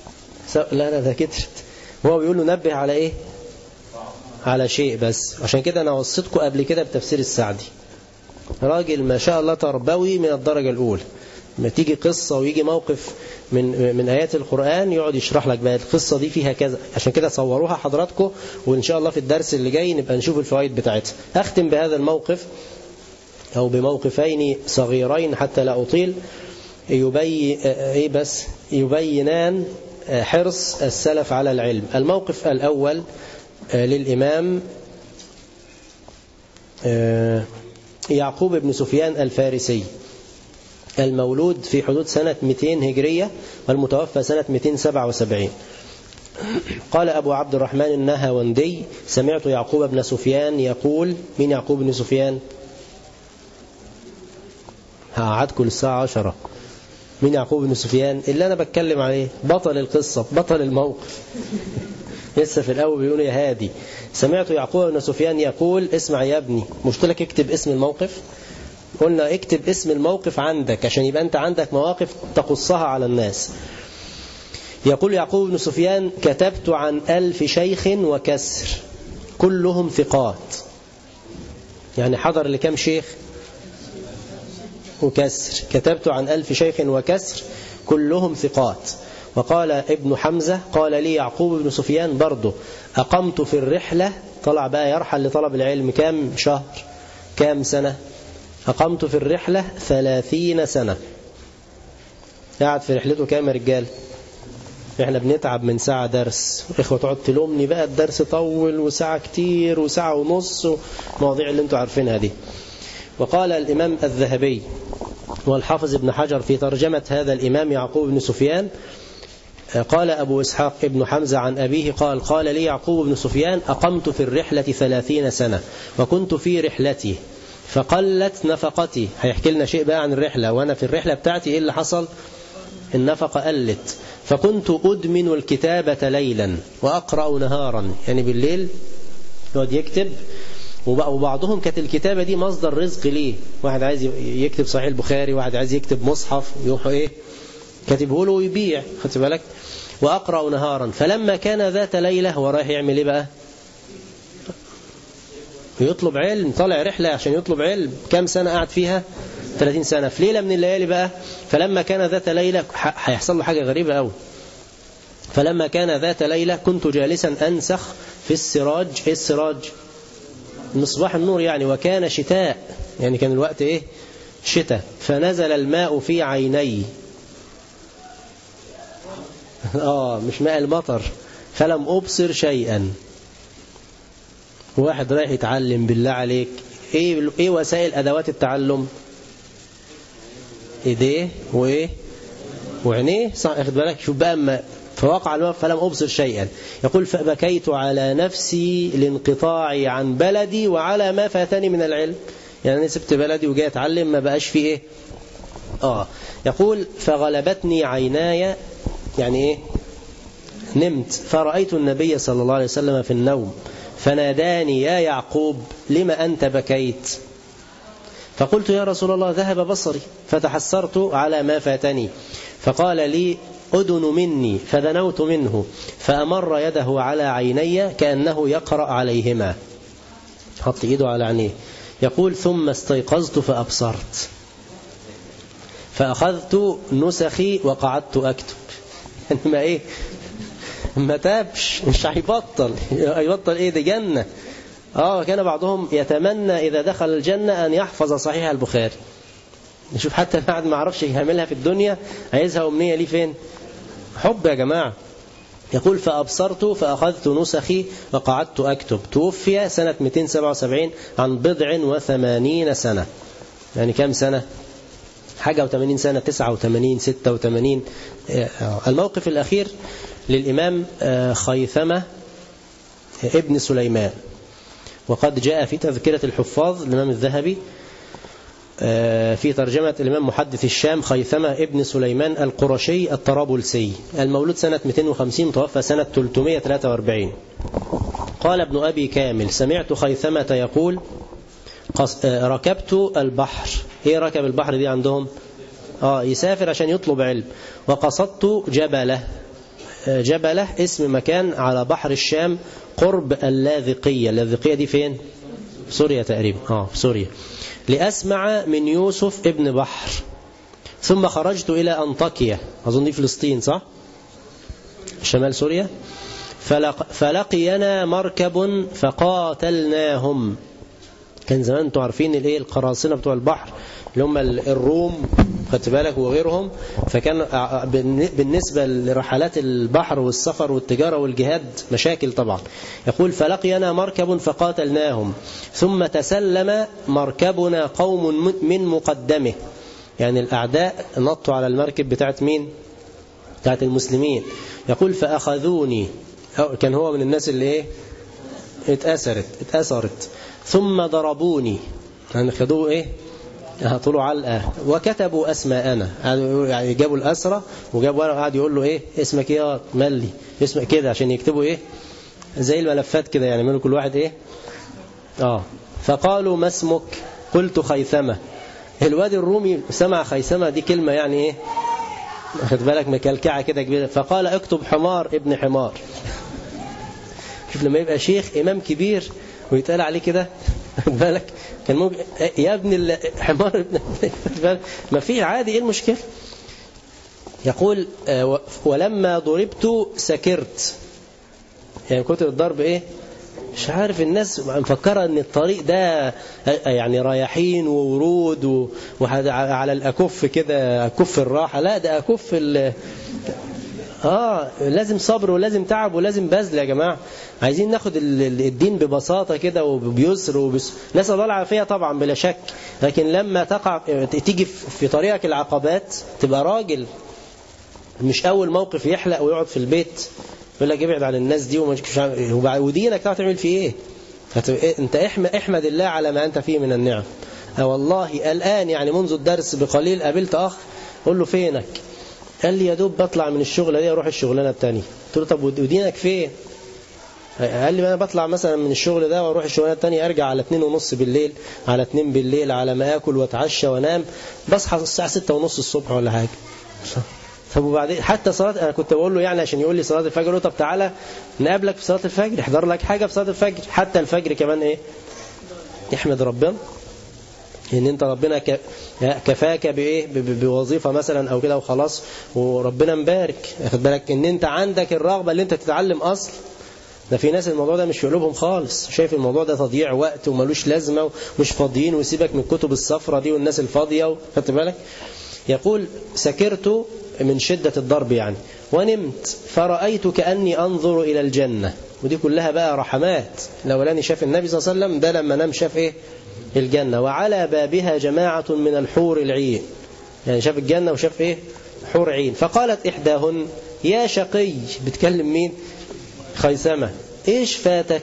لا ده كترت. وهو بيقول له نبه على إيه على شيء بس. عشان كده أنا وصيتكم قبل كده بتفسير السعدي، راجل ما شاء الله تربوي من الدرجة الأولى. ما تيجي قصة ويجي موقف من آيات القرآن يقعد يشرح لك بقى القصة دي فيها كذا. عشان كده صوروها حضراتكم، وإن شاء الله في الدرس اللي جاي نبقى نشوف الفوائد بتاعتها. أختم بهذا الموقف أو بموقفين صغيرين حتى لا أطيل يبينان حرص السلف على العلم. الموقف الأول للإمام يعقوب بن سفيان الفارسي، المولود في حدود سنة 200 هجرية والمتوفى سنة 277. قال أبو عبد الرحمن النهاوندي سمعت يعقوب بن سفيان يقول. من يعقوب بن سفيان؟ هقعدكم للساعة 10. من يعقوب بن سفيان اللي أنا بتكلم عليه، بطل القصة بطل الموقف. لسه في الأول بيقول يا هادي سمعت يعقوب بن سفيان يقول. اسمع يا ابني، مش قلت لك اكتب اسم الموقف؟ قلنا اكتب اسم الموقف عندك عشان يبقى أنت عندك مواقف تقصها على الناس. يقول يعقوب بن سفيان كتبت عن 1000 شيخ وكسر كلهم ثقات. يعني حضر لكم شيخ وكسر. كتبت عن 1000 شيخ وكسر كلهم ثقات. وقال ابن حمزة قال لي يعقوب بن سفيان برضه أقمت في الرحلة. طلع بقى يرحل لطلب العلم كام شهر كام سنة؟ أقمت في الرحلة 30 سنة. قاعد في رحلته كام يا رجال؟ احنا بنتعب من ساعة درس، إخوة تقعد تلومني بقى الدرس طول وساعة كتير وساعة ونص ومواضيع اللي انتوا عارفينها دي. وقال الإمام الذهبي والحافظ ابن حجر في ترجمة هذا الإمام يعقوب بن سفيان، قال أبو إسحاق ابن حمزة عن أبيه قال لي يعقوب بن سفيان أقمت في الرحلة 30 سنة وكنت في رحلتي فقلت نفقتي. هيحكي لنا شيء بقى عن الرحلة، وأنا في الرحلة بتاعتي إيه اللي حصل؟ النفقة قلت. فكنت أدمن الكتابة ليلا وأقرأ نهارا، يعني بالليل يقعد يكتب. وبعضهم كانت الكتابة دي مصدر رزق ليه. واحد عايز يكتب صحيح البخاري، واحد عايز يكتب مصحف، يروح ايه كاتبه له ويبيع. خدت بالك؟ وأقرأ نهارا. فلما كان ذات ليلة هو رايح يعمل ايه بقى؟ يطلب علم، طالع رحلة عشان يطلب علم. كم سنة قاعد فيها؟ 30 سنة. في ليلة من الليالي بقى فلما كان ذات ليلة هيحصل له حاجة غريبة قوي. فلما كان ذات ليلة كنت جالسا أنسخ في السراج. ايه السراج؟ مصباح النور يعني. وكان شتاء، يعني كان الوقت ايه؟ شتاء. فنزل الماء في عيني. مش ماء المطر. فلم أبصر شيئا. واحد رايح يتعلم بالله عليك، ايه وسائل ادوات التعلم؟ ايديه وايه وعينيه، صح؟ اخد بالك؟ شوف بقى اما فوقع الموت فلم أبصر شيئا. يقول فبكيت على نفسي لانقطاعي عن بلدي وعلى ما فاتني من العلم. يعني أنا سبت بلدي وجاي أتعلم ما بقاش فيه إيه. يقول فغلبتني عيناي، يعني إيه؟ نمت فرأيت النبي صلى الله عليه وسلم في النوم فناداني يا يعقوب لما أنت بكيت؟ فقلت يا رسول الله ذهب بصري فتحسرت على ما فاتني. فقال لي أدن مني فدنوت منه فأمر يده على عيني كأنه يقرأ عليهما، حط إيده على عينيه. يقول ثم استيقظت فأبصرت فأخذت نسخي وقعدت أكتب. ما إيه ما تابش، مش هيبطل إيه دي جنة. كان بعضهم يتمنى إذا دخل الجنة أن يحفظ صحيح البخاري. نشوف حتى بعد ما عرفش يعملها في الدنيا عايزها أمنية ليه فين؟ حب يا جماعة. يقول فأبصرت فأخذت نسخي وقعدت أكتب. توفي سنة 277 عن 89 سنة. يعني كم سنة؟ حاجة 80 سنة، 89 86. الموقف الأخير للإمام خيثمة ابن سليمان، وقد جاء في تذكرة الحفاظ الإمام الذهبي في ترجمة الإمام محدث الشام خيثمة ابن سليمان القرشي الطرابلسي، المولود سنة 250 توفى سنة 343. قال ابن أبي كامل سمعت خيثمة يقول ركبت البحر. ايه ركب البحر دي عندهم؟ يسافر عشان يطلب علم. وقصدت جبلة اسم مكان على بحر الشام قرب اللاذقية. اللاذقية دي فين؟ سوريا تقريبا. في سوريا. لأسمع من يوسف ابن بحر. ثم خرجت إلى أنطاكيا، أظن دي فلسطين صح؟ شمال سوريا. فلقينا مركب فقاتلناهم. كان زمان انتوا عارفين الايه القراصنة بتوع البحر اللي هم الروم، خدت بالك، وغيرهم. فكان بالنسبة لرحلات البحر والسفر والتجارة والجهاد مشاكل طبعا. يقول فلقينا مركب فقاتلناهم ثم تسلم مركبنا قوم من مقدمه. يعني الأعداء نطوا على المركب بتاعت مين؟ بتاعت المسلمين. يقول فأخذوني، كان هو من الناس اللي ايه اتأثرت. ثم ضربوني، يعني خدوه ايه طلعوا علقة وكتبوا أسماءنا. يعني جابوا الأسرة وجابوا ورقة قاعد يقول له ايه اسمك ايه ملي اسمك كده عشان يكتبوا ايه زي الملفات كده، يعني يعملوا كل واحد ايه فقالوا ما اسمك؟ قلت خيثمة. الواد الرومي سمع خيثمة دي كلمة يعني ايه خد بالك مكلكعة كده كبيرة. فقال اكتب حمار ابن حمار. شوف لما يبقى شيخ إمام كبير ويتقال عليه كده خد بالك كان ممكن يا ابن الحمار ابن ما فيه عادي، ايه المشكلة؟ يقول ولما ضربت سكرت. يعني كتر الضرب ايه مش عارف، الناس مفكرة ان الطريق ده يعني رايحين وورود وعلى الأكف كده أكف الراحة. لا ده أكف لازم صبر ولازم تعب ولازم بذل يا جماعة. عايزين ناخد الدين ببساطة كده وبيسر نسأل الله العافية طبعا بلا شك. لكن لما تيجي في طريقك العقبات تبقى راجل، مش أول موقف يحلق ويقعد في البيت يقول لك ابعد عن الناس دي ودينك تعرف تعمل فيه ايه. انت احمد الله على ما انت فيه من النعم. والله الآن يعني منذ الدرس بقليل قابلت أخ قل له فينك؟ قال لي يا دوب بطلع من الشغلة دي اروح الشغلانة التانية. قلت له طب ودينك فين؟ قال لي انا بطلع مثلا من الشغل ده واروح الشغلانة التانية، ارجع على 2:30 بالليل على 2 بالليل على ما اكل واتعشى وانام، بصحى الساعة 6:30 الصبح ولا حاجة. طب وبعدين حتى صلاة، انا كنت بقول له يعني عشان يقول لي صلاة الفجر، له طب تعالى نقابلك في صلاة الفجر، احضر لك حاجة في صلاة الفجر. حتى الفجر كمان ايه يحمد ربنا ان انت ربنا كفاك بايه بوظيفة مثلا او كده وخلاص وربنا مبارك. خد بالك ان انت عندك الرغبة اللي انت تتعلم اصل. ده في ناس الموضوع ده مش في قلوبهم خالص، شايف الموضوع ده تضييع وقت وملوش لازمة ومش فاضيين ويسيبك من الكتب الصفرة دي والناس الفاضية. خدت بالك؟ يقول سكرت من شدة الضرب يعني ونمت فرأيت كأني أنظر إلى الجنة. ودي كلها بقى رحمات. الأولاني شاف النبي صلى الله عليه وسلم، ده لما نام شاف إيه الجنة. وعلى بابها جماعة من الحور العين، يعني شاف الجنة وشاف إيه حور عين. فقالت إحداهن يا شقي، بتكلم مين؟ خيثمة. إيش فاتك؟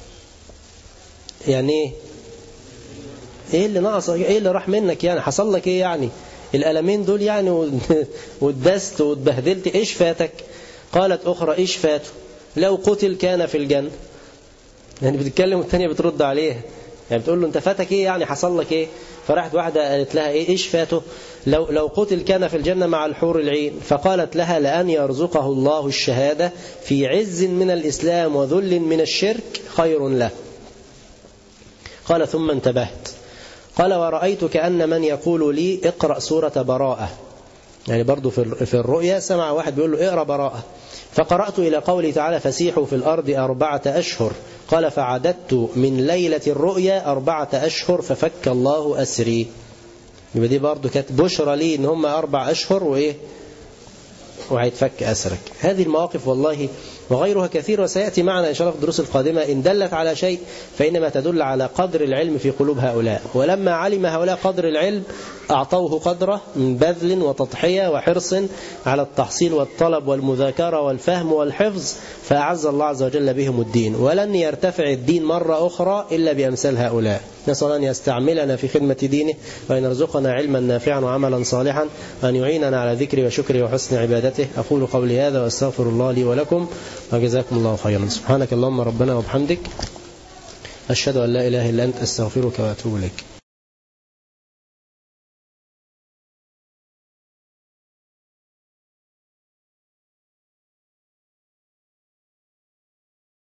يعني إيه اللي نقص؟ إيه اللي راح منك يعني؟ حصل لك إيه يعني؟ الألمين دول يعني واتدست واتبهدلت، إيش فاتك؟ قالت أخرى إيش فاته؟ لو قتل كان في الجنة. يعني بتتكلم والتانية بترد عليها، يعني بتقول له أنت فاتك إيه يعني؟ حصل لك إيه؟ فراحت واحدة قالت لها إيش فاته؟ لو قتل كان في الجنة مع الحور العين. فقالت لها لأن يرزقه الله الشهادة في عز من الإسلام وذل من الشرك خير له. قال ثم انتبهت. قال ورأيت كأن من يقول لي اقرأ سورة براءة، يعني برضو في الرؤيا سمع واحد بيقول له اقرأ براءة. فقرأت إلى قوله تعالى فسيحوا في الأرض 4 أشهر. قال فعددت من ليلة الرؤيا 4 أشهر ففك الله أسري. يبقى دي برضو كانت بشرى لي إن هم 4 أشهر وإيه وهيتفك أسرك. هذه المواقف والله وغيرها كثير، وسيأتي معنا إن شاء الله في الدروس القادمة. إن دلت على شيء فإنما تدل على قدر العلم في قلوب هؤلاء، ولما علم هؤلاء قدر العلم أعطوه قدره من بذل وتضحية وحرص على التحصيل والطلب والمذاكرة والفهم والحفظ، فأعز الله عز وجل بهم الدين. ولن يرتفع الدين مرة أخرى إلا بأمثال هؤلاء. نسأل أن يستعملنا في خدمة دينه، وأن يرزقنا علما نافعا وعملا صالحا، وأن يعيننا على ذكره وشكره وحسن عبادته. أقول قولي هذا وأستغفر الله لي ولكم، وجزاكم الله خيرا. سبحانك اللهم ربنا وبحمدك، أشهد أن لا إله إلا أنت، أستغفرك وأتوب إليك.